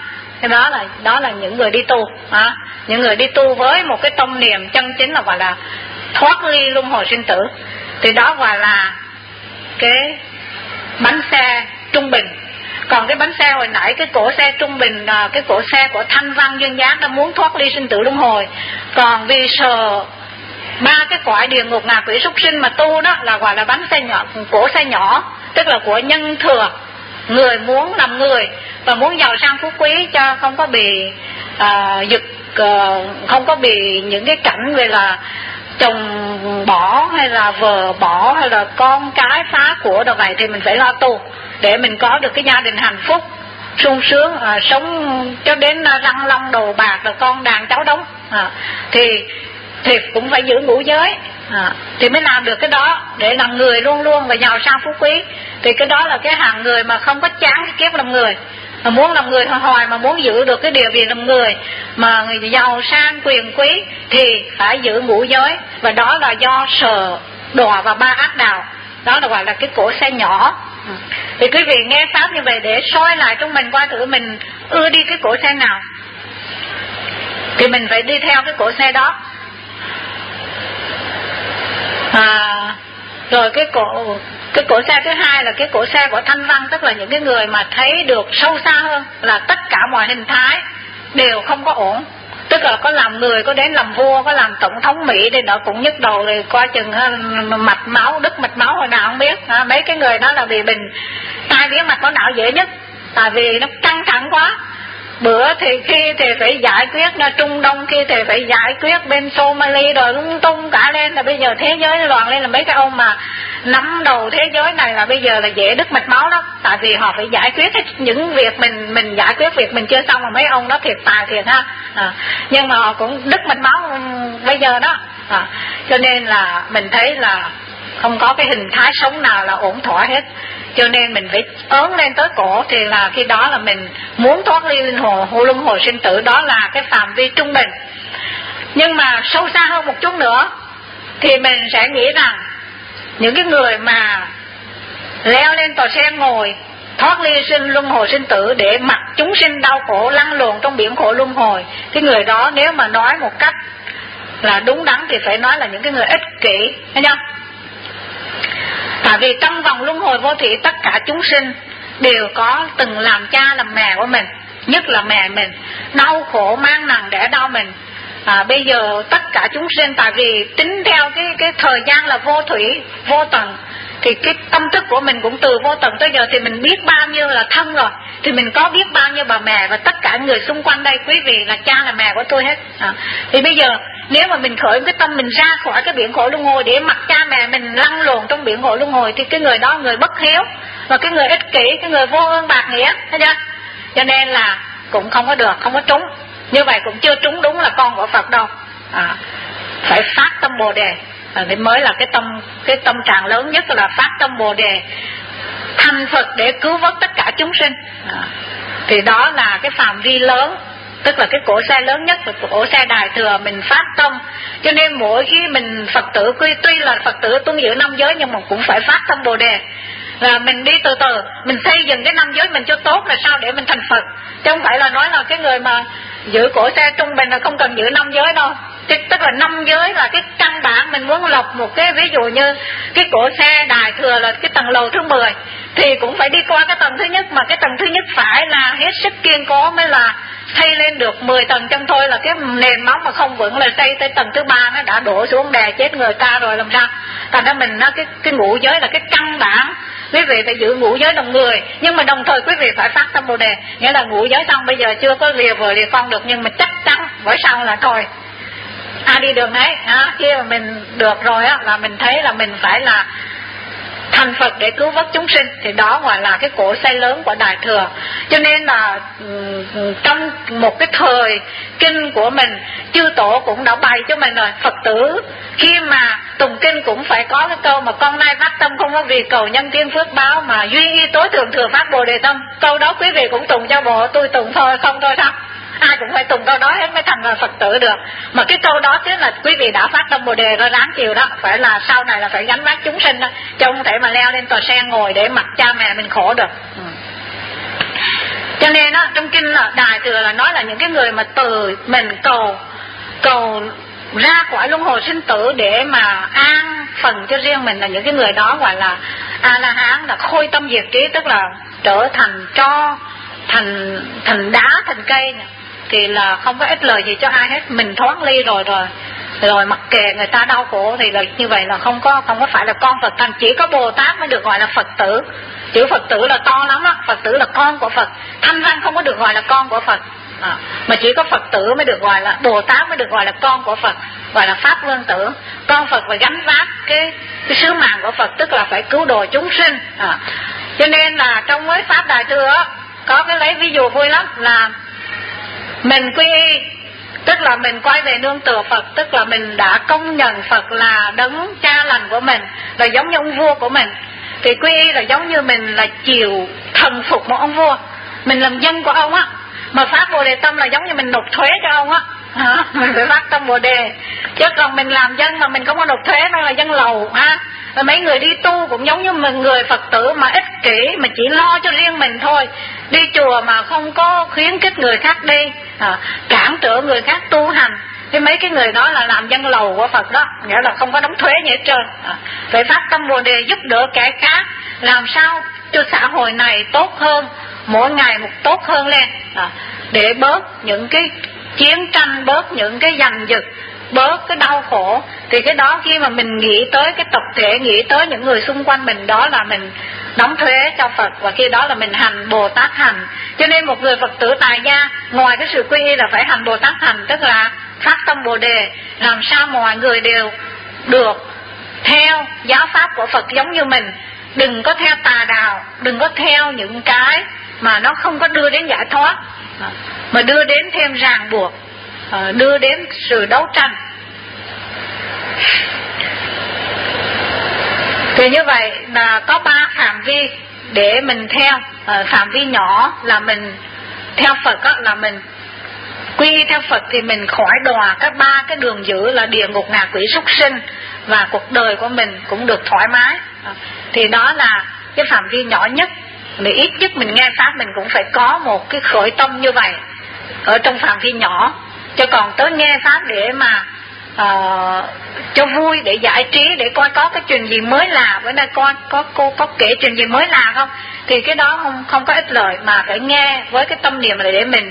Cái đó là đó là những người đi tu, à, những người đi tu với một cái tâm niệm chân chính là gọi là thoát ly luân hồi sinh tử, thì đó gọi là cái bánh xe trung bình. Còn cái bánh xe hồi nãy, cái cổ xe trung bình, cái cổ xe của thanh văn duyên giác đã muốn thoát ly sinh tử luân hồi, còn vì sợ ba cái cõi địa ngục ngạ quỷ súc sinh mà tu đó là gọi là bánh xe nhỏ, cổ xe nhỏ, tức là của nhân thừa, người muốn làm người và muốn giàu sang phú quý cho không có bị uh, giật, uh, không có bị những cái cảnh về là chồng bỏ hay là vợ bỏ hay là con cái phá của đâu vậy, thì mình phải lo tu để mình có được cái gia đình hạnh phúc sung sướng, à, sống cho đến răng long đầu bạc là con đàn cháu đống, à, thì thì cũng phải giữ ngũ giới, à, thì mới làm được cái đó để làm người luôn luôn và giàu sang phú quý. Thì cái đó là cái hạng người mà không có chán cái kiếp làm người, mà muốn làm người hoài, mà muốn giữ được cái địa vị làm người mà người giàu sang quyền quý thì phải giữ ngũ giới, và đó là do sợ đọa vào ba ác đạo, đó là gọi là cái cổ xe nhỏ. Thì quý vị nghe pháp như vậy để soi lại trong mình coi thử mình ưa đi cái cổ xe nào, thì mình phải đi theo cái cổ xe đó. À, rồi cái cổ cái cổ xe thứ hai là cái cổ xe của thanh văn, tức là những cái người mà thấy được sâu xa hơn là tất cả mọi hình thái đều không có ổn, tức là có làm người, có đến làm vua, có làm tổng thống Mỹ thì nó cũng nhức đầu, rồi coi chừng mạch máu, đứt mạch máu hồi nào không biết. À, mấy cái người đó là bị bệnh tai biến mạch máu não dễ nhất, tại vì nó căng thẳng quá. Bữa thì khi thì phải giải quyết là Trung Đông, khi thì phải giải quyết bên Somali, rồi lung tung cả lên, là bây giờ thế giới loạn lên, là mấy cái ông mà nắm đầu thế giới này là bây giờ là dễ đứt mạch máu đó, tại vì họ phải giải quyết những việc mình mình giải quyết việc mình chưa xong, mà mấy ông đó thiệt tài thiệt ha, à, nhưng mà họ cũng đứt mạch máu bây giờ đó, à, cho nên là mình thấy là không có cái hình thái sống nào là ổn thỏa hết, cho nên mình phải ớn lên tới cổ, thì là khi đó là mình muốn thoát ly linh hồn hồ luân hồi sinh tử, đó là cái phạm vi trung bình. Nhưng mà sâu xa hơn một chút nữa thì mình sẽ nghĩ rằng những cái người mà leo lên tòa xe ngồi thoát ly sinh luân hồi sinh tử để mặc chúng sinh đau khổ lăn lộn trong biển khổ luân hồi, cái người đó nếu mà nói một cách là đúng đắn thì phải nói là những cái người ích kỷ, thấy không? Tại vì trong vòng luân hồi vô thủy, tất cả chúng sinh đều có từng làm cha làm mẹ của mình, nhất là mẹ mình đau khổ mang nặng đẻ đau mình. À, bây giờ tất cả chúng sinh, tại vì tính theo cái cái thời gian là vô thủy vô tận, thì cái tâm thức của mình cũng từ vô tận tới giờ, thì mình biết bao nhiêu là thân rồi, thì mình có biết bao nhiêu bà mẹ, và tất cả người xung quanh đây quý vị là cha là mẹ của tôi hết. À, thì bây giờ nếu mà mình khởi cái tâm mình ra khỏi cái biển khổ luân hồi để mặc cha mẹ mình lăn lộn trong biển khổ luân hồi, thì cái người đó người bất hiếu, và cái người ích kỷ, cái người vô ơn bạc nghĩa, thấy chưa? Cho nên là cũng không có được, không có trúng. Như vậy cũng chưa trúng đúng là con của Phật đâu. À, phải phát tâm Bồ Đề, à, thì mới là cái tâm cái tâm trạng lớn nhất là phát tâm Bồ Đề thành Phật để cứu vớt tất cả chúng sinh. À, thì đó là cái phạm vi lớn, tức là cái cổ xe lớn nhất là cổ xe Đại Thừa mình phát tâm. Cho nên mỗi khi mình Phật tử, tuy là Phật tử tuân giữ năm giới nhưng mà cũng phải phát tâm Bồ Đề, là mình đi từ từ, mình xây dựng cái năm giới mình cho tốt là sao để mình thành Phật, chứ không phải là nói là cái người mà giữ cổ xe trung bình là không cần giữ năm giới đâu. Tức là năm giới là cái căn bản. Mình muốn lọc một cái ví dụ như cái cổ xe Đại Thừa là cái tầng lầu thứ mười, thì cũng phải đi qua cái tầng thứ nhất, mà cái tầng thứ nhất phải là hết sức kiên cố mới là xây lên được mười tầng, trong thôi là cái nền móng mà không vững là xây tới tầng thứ ba nó đã đổ xuống đè chết người ta rồi làm sao. Thành ra mình nó cái cái ngũ giới là cái căn bản, quý vị phải giữ ngũ giới đồng người, nhưng mà đồng thời quý vị phải phát tâm Bồ Đề. Nghĩa là ngũ giới xong bây giờ chưa có lìa vợ lìa con được, nhưng mà chắc chắn bởi sau là thôi ai đi đường đấy. À, khi mà mình được rồi á, là mình thấy là mình phải là thành Phật để cứu vớt chúng sinh, thì đó gọi là cái cổ xe lớn của Đại Thừa. Cho nên là trong một cái thời kinh của mình, chư tổ cũng đã bày cho mình rồi. Phật tử khi mà tụng kinh cũng phải có cái câu mà con nay phát tâm không có vì cầu nhân thiên phước báo, mà duy y tối thượng thừa phát Bồ Đề tâm. Câu đó quý vị cũng tụng cho bộ tôi tụng thôi không thôi sao? Ai cũng phải tụng câu đó hết mới thành là Phật tử được. Mà cái câu đó chứ là quý vị đã phát tâm Bồ Đề rồi, ráng chịu đó. Phải là sau này là phải gánh vác chúng sinh đó, chứ không thể mà leo lên tòa xe ngồi để mặc cha mẹ mình khổ được. Ừ. Cho nên á, trong kinh là Đại Thừa là nói là những cái người mà từ mình cầu cầu ra khỏi luân hồi sinh tử để mà an phần cho riêng mình, là những cái người đó gọi là A La Hán, là khôi tâm diệt trí, tức là trở thành tro, thành thành đá, thành cây này. Thì là không có ích lời gì cho ai hết, mình thoát ly rồi rồi rồi mặc kệ người ta đau khổ, thì là như vậy là không có không có phải là con Phật. Thành chỉ có Bồ Tát mới được gọi là Phật tử. Chữ Phật tử là to lắm á, Phật tử là con của Phật. Thanh văn không có được gọi là con của Phật, à, mà chỉ có Phật tử mới được gọi là, Bồ Tát mới được gọi là con của Phật, gọi là Pháp Vương tử. Con Phật phải gánh vác cái cái sứ mạng của Phật, tức là phải cứu độ chúng sinh. À, cho nên là trong mấy Pháp Đại Thừa á, có cái lấy ví dụ vui lắm là mình quy y, tức là mình quay về nương tựa Phật, tức là mình đã công nhận Phật là đấng cha lành của mình, là giống như ông vua của mình. Thì quy y là giống như mình là chịu thần phục một ông vua, mình làm dân của ông á. Mà phát Bồ Đề tâm là giống như mình nộp thuế cho ông á, à, mình phải phát tâm Bồ Đề. Chứ còn mình làm dân mà mình không có nộp thuế, nó là dân lầu ha. Và mấy người đi tu cũng giống như mình, người Phật tử mà ích kỷ, mà chỉ lo cho riêng mình thôi, đi chùa mà không có khuyến khích người khác đi, à, cản trở người khác tu hành. Thì mấy cái người đó là làm dân lầu của Phật đó, nghĩa là không có đóng thuế gì hết trơn. À, phải phát tâm Bồ Đề giúp đỡ kẻ khác, làm sao cho xã hội này tốt hơn, mỗi ngày một tốt hơn lên, à, để bớt những cái chiến tranh, bớt những cái giành giật, bớt cái đau khổ. Thì cái đó khi mà mình nghĩ tới cái tập thể, nghĩ tới những người xung quanh mình, đó là mình đóng thuế cho Phật, và khi đó là mình hành Bồ Tát hành. Cho nên một người Phật tử tại gia, ngoài cái sự quy y là phải hành Bồ Tát hành, tức là phát tâm Bồ Đề, làm sao mọi người đều được theo giáo pháp của Phật giống như mình. Đừng có theo tà đạo, đừng có theo những cái mà nó không có đưa đến giải thoát, mà đưa đến thêm ràng buộc, đưa đến sự đấu tranh. Thì như vậy là có ba phạm vi để mình theo. Phạm vi nhỏ là mình theo Phật đó, là mình quy y theo Phật thì mình khỏi đọa các ba cái đường dữ là địa ngục, ngạ quỷ, súc sinh, và cuộc đời của mình cũng được thoải mái. Thì đó là cái phạm vi nhỏ nhất. Để ít nhất mình nghe pháp mình cũng phải có một cái khởi tâm như vậy ở trong phạm vi nhỏ. Chứ còn tới nghe pháp để mà uh, cho vui, để giải trí, để coi có cái chuyện gì mới lạ, bữa nay coi có cô có kể chuyện gì mới lạ không, thì cái đó không không có ích lợi. Mà phải nghe với cái tâm niệm là để mình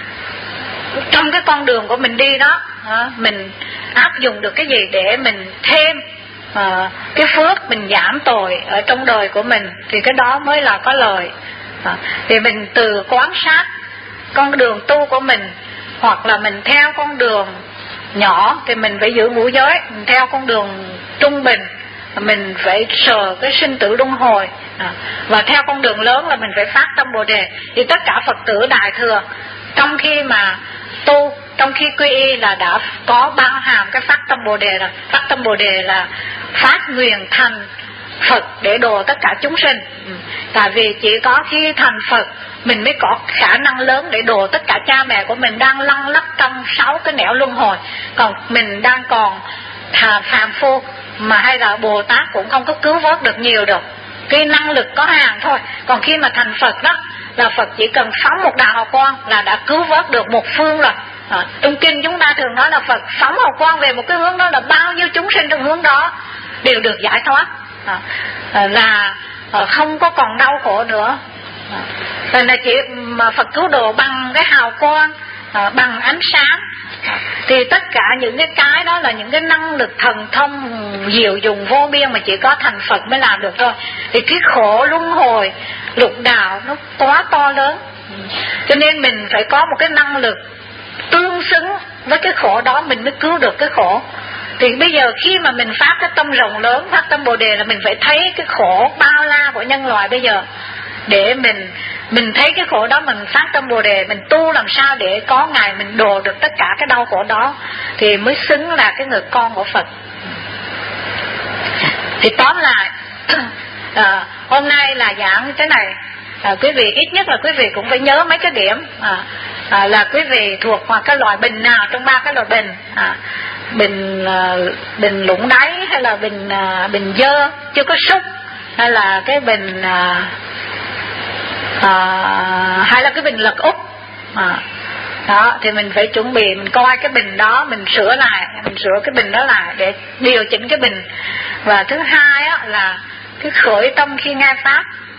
trong cái con đường của mình đi đó, mình áp dụng được cái gì để mình thêm uh, cái phước, mình giảm tội ở trong đời của mình, thì cái đó mới là có lợi. uh, Thì mình từ quan sát con đường tu của mình, hoặc là mình theo con đường nhỏ thì mình phải giữ ngũ giới, mình theo con đường trung bình mình phải sờ cái sinh tử luân hồi, à, và theo con đường lớn là mình phải phát tâm Bồ Đề. Thì tất cả Phật tử Đại Thừa trong khi mà tu, trong khi quy y là đã có bao hàm cái phát tâm Bồ Đề rồi. Phát tâm Bồ Đề là phát nguyện thành Phật để độ tất cả chúng sinh. ừ. Tại vì chỉ có khi thành Phật mình mới có khả năng lớn để độ tất cả cha mẹ của mình đang lăn lắc trong sáu cái nẻo luân hồi. Còn mình đang còn thà phàm phu mà hay là Bồ Tát cũng không có cứu vớt được nhiều được, cái năng lực có hạn thôi. Còn khi mà thành Phật đó là Phật chỉ cần phóng một đạo hào quang là đã cứu vớt được một phương rồi. à, Trong kinh chúng ta thường nói là Phật phóng hào quang về một cái hướng đó là bao nhiêu chúng sinh trong hướng đó đều được giải thoát, à, là không có còn đau khổ nữa. à, Là chỉ mà Phật cứu độ bằng cái hào quang, à, bằng ánh sáng. Thì tất cả những cái cái đó là những cái năng lực thần thông diệu dụng vô biên mà chỉ có thành Phật mới làm được thôi. Thì cái khổ luân hồi lục đạo nó quá to lớn, cho nên mình phải có một cái năng lực tương xứng với cái khổ đó mình mới cứu được cái khổ. Thì bây giờ khi mà mình phát cái tâm rộng lớn, phát tâm Bồ Đề là mình phải thấy cái khổ bao la của nhân loại bây giờ, để mình mình thấy cái khổ đó, mình phát tâm Bồ Đề, mình tu làm sao để có ngày mình độ được tất cả cái đau khổ đó, thì mới xứng là cái người con của Phật. Thì tóm lại à, hôm nay là giảng như thế này. à, Quý vị ít nhất là quý vị cũng phải nhớ mấy cái điểm. à, à, Là quý vị thuộc hoặc cái loại bình nào trong ba cái loại bình, à, bình uh, bình lũng đáy, hay là bình uh, bình dơ chưa có xúc, hay là cái bình uh, à, hay là cái bình lật úp à, đó thì mình phải chuẩn bị, mình coi cái bình đó, mình sửa lại, mình sửa cái bình đó lại để điều chỉnh cái bình. Và thứ hai á, là cái khởi tâm khi nghe pháp,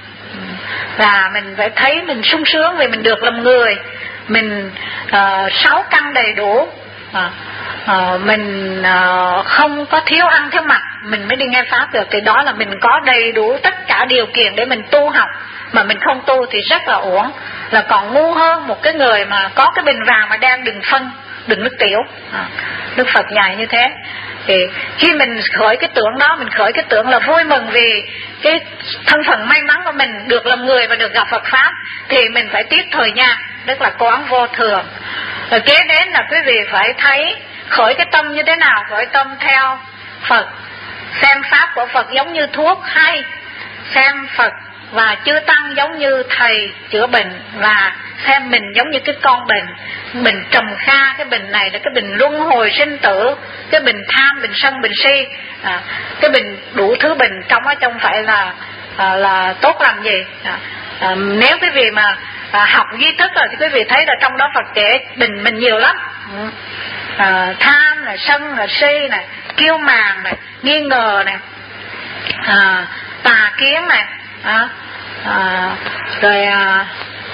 là mình phải thấy mình sung sướng vì mình được làm người, mình uh, sáu căn đầy đủ, uh, uh, mình uh, không có thiếu ăn thiếu mặc, mình mới đi nghe pháp được. Thì đó là mình có đầy đủ tất cả điều kiện để mình tu học, mà mình không tu thì rất là uổng, là còn ngu hơn một cái người mà có cái bình vàng mà đang đừng phân đừng nước tiểu. À, Đức Phật dạy như thế. Thì khi mình khởi cái tưởng đó, mình khởi cái tưởng là vui mừng vì cái thân phận may mắn của mình được làm người và được gặp Phật pháp, thì mình phải tiết thời gian, tức là quán vô thường. Rồi kế đến là quý vị phải thấy khởi cái tâm như thế nào, khởi tâm theo Phật, xem pháp của Phật giống như thuốc hay, xem Phật và chư tăng giống như thầy chữa bệnh, và xem mình giống như cái con bệnh, bình trầm kha. Cái bình này là cái bình luân hồi sinh tử, cái bình tham, bình sân, bình si, à, cái bình đủ thứ bình trong đó, không phải là à, là tốt làm gì. à, à, Nếu quý vị mà à, học duy thức rồi thì quý vị thấy là trong đó Phật kể bình mình nhiều lắm. à, Tham này, sân này, si này, kiêu màng này, nghi ngờ này, à, tà kiến này, à, à, rồi à,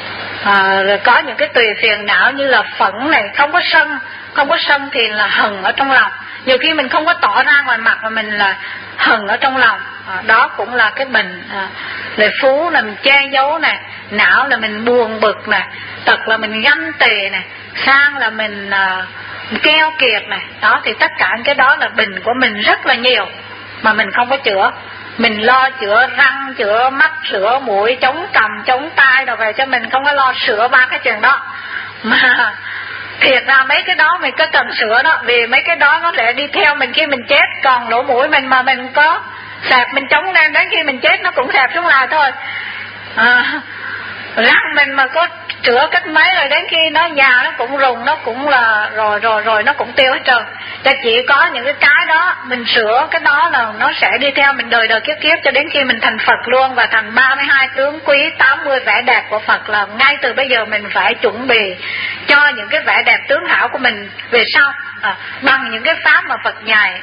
À, rồi có những cái tùy phiền não như là phẫn này, không có sân, không có sân thì là hờn ở trong lòng. Nhiều khi mình không có tỏ ra ngoài mặt mà mình là hờn ở trong lòng, à, đó cũng là cái bệnh. À, rồi phú là mình che giấu này, não là mình buồn bực này, tật là mình ganh tị này, sang là mình à, keo kiệt này. Đó thì tất cả cái đó là bệnh của mình rất là nhiều mà mình không có chữa. Mình lo chữa răng, chữa mắt, sửa mũi, chống cằm, chống tai rồi về cho mình không có lo sửa ba cái chuyện đó. Mà thiệt ra mấy cái đó mình có cần sửa đó, vì mấy cái đó nó sẽ đi theo mình khi mình chết. Còn lỗ mũi mình mà mình có xẹp mình chống lên, đến khi mình chết nó cũng xẹp xuống lại thôi. à, Răng mình mà có sửa cách mấy rồi đến khi nó già nó cũng rùng, nó cũng là rồi rồi rồi nó cũng tiêu hết trơn. Cho chỉ có những cái cái đó mình sửa, cái đó là nó sẽ đi theo mình đời đời kiếp kiếp cho đến khi mình thành Phật luôn, và thành ba mươi hai tướng quý, tám mươi vẻ đẹp của Phật. Là ngay từ bây giờ mình phải chuẩn bị cho những cái vẻ đẹp tướng hảo của mình về sau, à, bằng những cái pháp mà Phật dạy.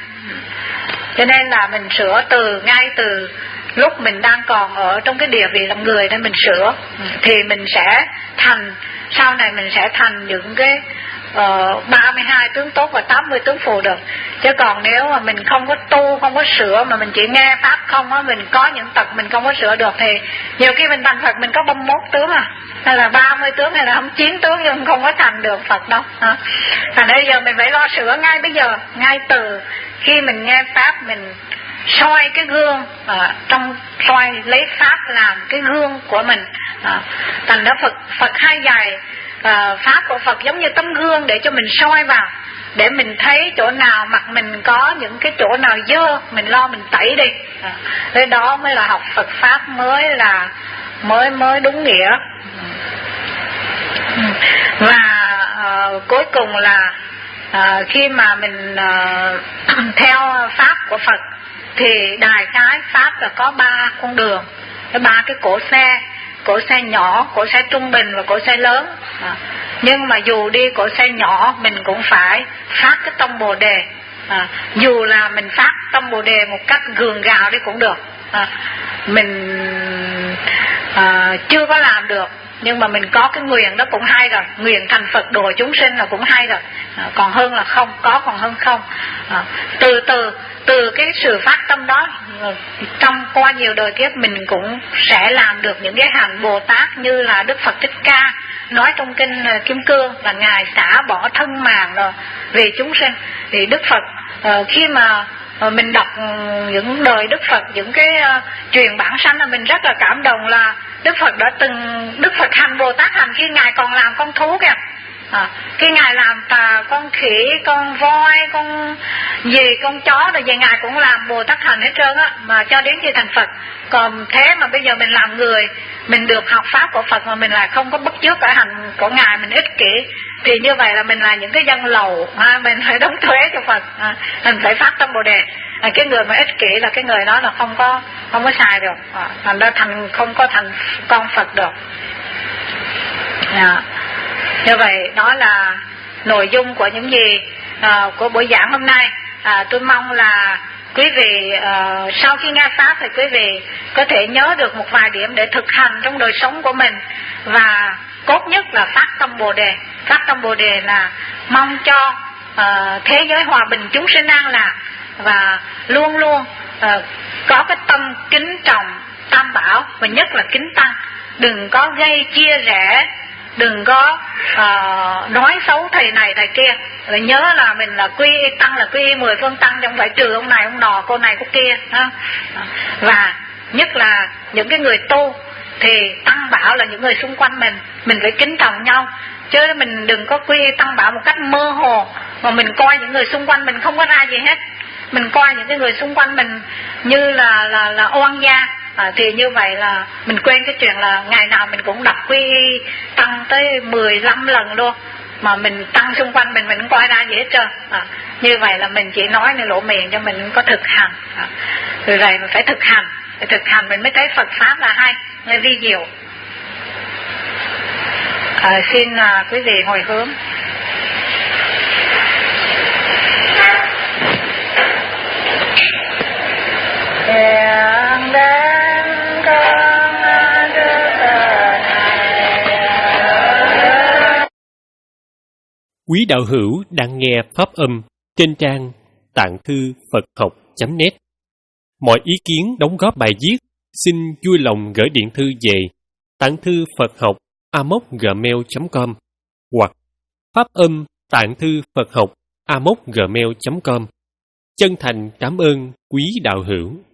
Cho nên là mình sửa từ ngay từ lúc mình đang còn ở trong cái địa vị làm người nên mình sửa, thì mình sẽ thành, sau này mình sẽ thành những cái uh, ba mươi hai tướng tốt và tám mươi tướng phù được. Chứ còn nếu mà mình không có tu, không có sửa mà mình chỉ nghe pháp không á, mình có những tật mình không có sửa được thì nhiều khi mình thành Phật mình có ba mươi mốt tướng à, hay là ba mươi tướng, hay là không chín tướng, nhưng không có thành được Phật đâu. à. Thành bây giờ mình phải lo sửa ngay bây giờ, ngay từ khi mình nghe pháp mình soi cái gương, à, trong soi lấy pháp làm cái gương của mình. à, Thành đó Phật Phật hay dạy à, pháp của Phật giống như tấm gương để cho mình soi vào, để mình thấy chỗ nào mặt mình có những cái chỗ nào dơ mình lo mình tẩy đi. à, Thế đó mới là học Phật pháp mới là mới mới đúng nghĩa. Và à, cuối cùng là à, khi mà mình à, theo pháp của Phật thì đại khái pháp là có ba con đường, cái ba cái cỗ xe, cỗ xe nhỏ, cỗ xe trung bình và cỗ xe lớn. à, Nhưng mà dù đi cỗ xe nhỏ mình cũng phải phát cái tâm Bồ Đề. à, Dù là mình phát tâm Bồ Đề một cách gường gạo đi cũng được. à, Mình à, chưa có làm được, nhưng mà mình có cái nguyện đó cũng hay rồi. Nguyện thành Phật độ chúng sinh là cũng hay rồi, à, còn hơn là không, có còn hơn không. à, Từ từ Từ cái sự phát tâm đó, trong qua nhiều đời kiếp mình cũng sẽ làm được những cái hành Bồ Tát như là Đức Phật Thích Ca nói trong kinh Kim Cương là Ngài xả bỏ thân mạng rồi vì chúng sinh. Thì Đức Phật khi mà mình đọc những đời Đức Phật, những cái truyền bản sanh là mình rất là cảm động, là Đức Phật đã từng, Đức Phật hành Bồ Tát hành khi Ngài còn làm con thú kìa. À, khi Ngài làm tà, con khỉ, con voi, con gì, con chó rồi về Ngài cũng làm Bồ Tát hành hết trơn á, mà cho đến khi thành Phật. Còn thế mà bây giờ mình làm người, mình được học pháp của Phật mà mình lại không có bắt chước cái hành của Ngài, mình ích kỷ, thì như vậy là mình là những cái dân lầu, à, mình phải đóng thuế cho Phật, à, mình phải phát tâm Bồ Đề. à, Cái người mà ích kỷ là cái người đó là không có không có xài được, à, thành ra thành không có thành con Phật được. À, như vậy đó là nội dung của những gì à, của buổi giảng hôm nay. À, tôi mong là quý vị uh, sau khi nghe pháp thì quý vị có thể nhớ được một vài điểm để thực hành trong đời sống của mình, và cốt nhất là phát tâm Bồ Đề. Phát tâm Bồ Đề là mong cho uh, thế giới hòa bình, chúng sinh an lạc, và luôn luôn uh, có cái tâm kính trọng Tam Bảo, và nhất là kính Tăng. Đừng có gây chia rẽ, đừng có uh, nói xấu thầy này thầy kia. Rồi nhớ là mình là quy y Tăng, là quy y mười phương Tăng, không phải trừ ông này ông nọ, cô này cô kia. Và nhất là những cái người tu thì Tăng Bảo là những người xung quanh mình, mình phải kính trọng nhau, chứ mình đừng có quy y Tăng Bảo một cách mơ hồ mà mình coi những người xung quanh mình không có ra gì hết. Mình coi những cái người xung quanh mình như là là là oan gia. À, thì như vậy là mình quên cái chuyện là ngày nào mình cũng đọc quy y Tăng tới mười lăm lần luôn, mà mình Tăng xung quanh mình mình không coi ra gì hết trơn. À, như vậy là mình chỉ nói nên lộ miệng, cho mình không có thực hành. À, rồi vậy mình phải thực hành, phải thực hành mình mới thấy Phật pháp là hay, nghe vi diệu. À, xin à, quý vị hồi hướng. Nguyện đến con đức này. Quý đạo hữu đang nghe pháp âm trên trang tạng thư Phật học chấm net. Mọi ý kiến đóng góp bài viết xin vui lòng gửi điện thư về tạng thư Phật học a m o c gmail chấm com hoặc pháp âm tạng thư Phật học a m o c gmail chấm com. Chân thành cảm ơn quý đạo hữu.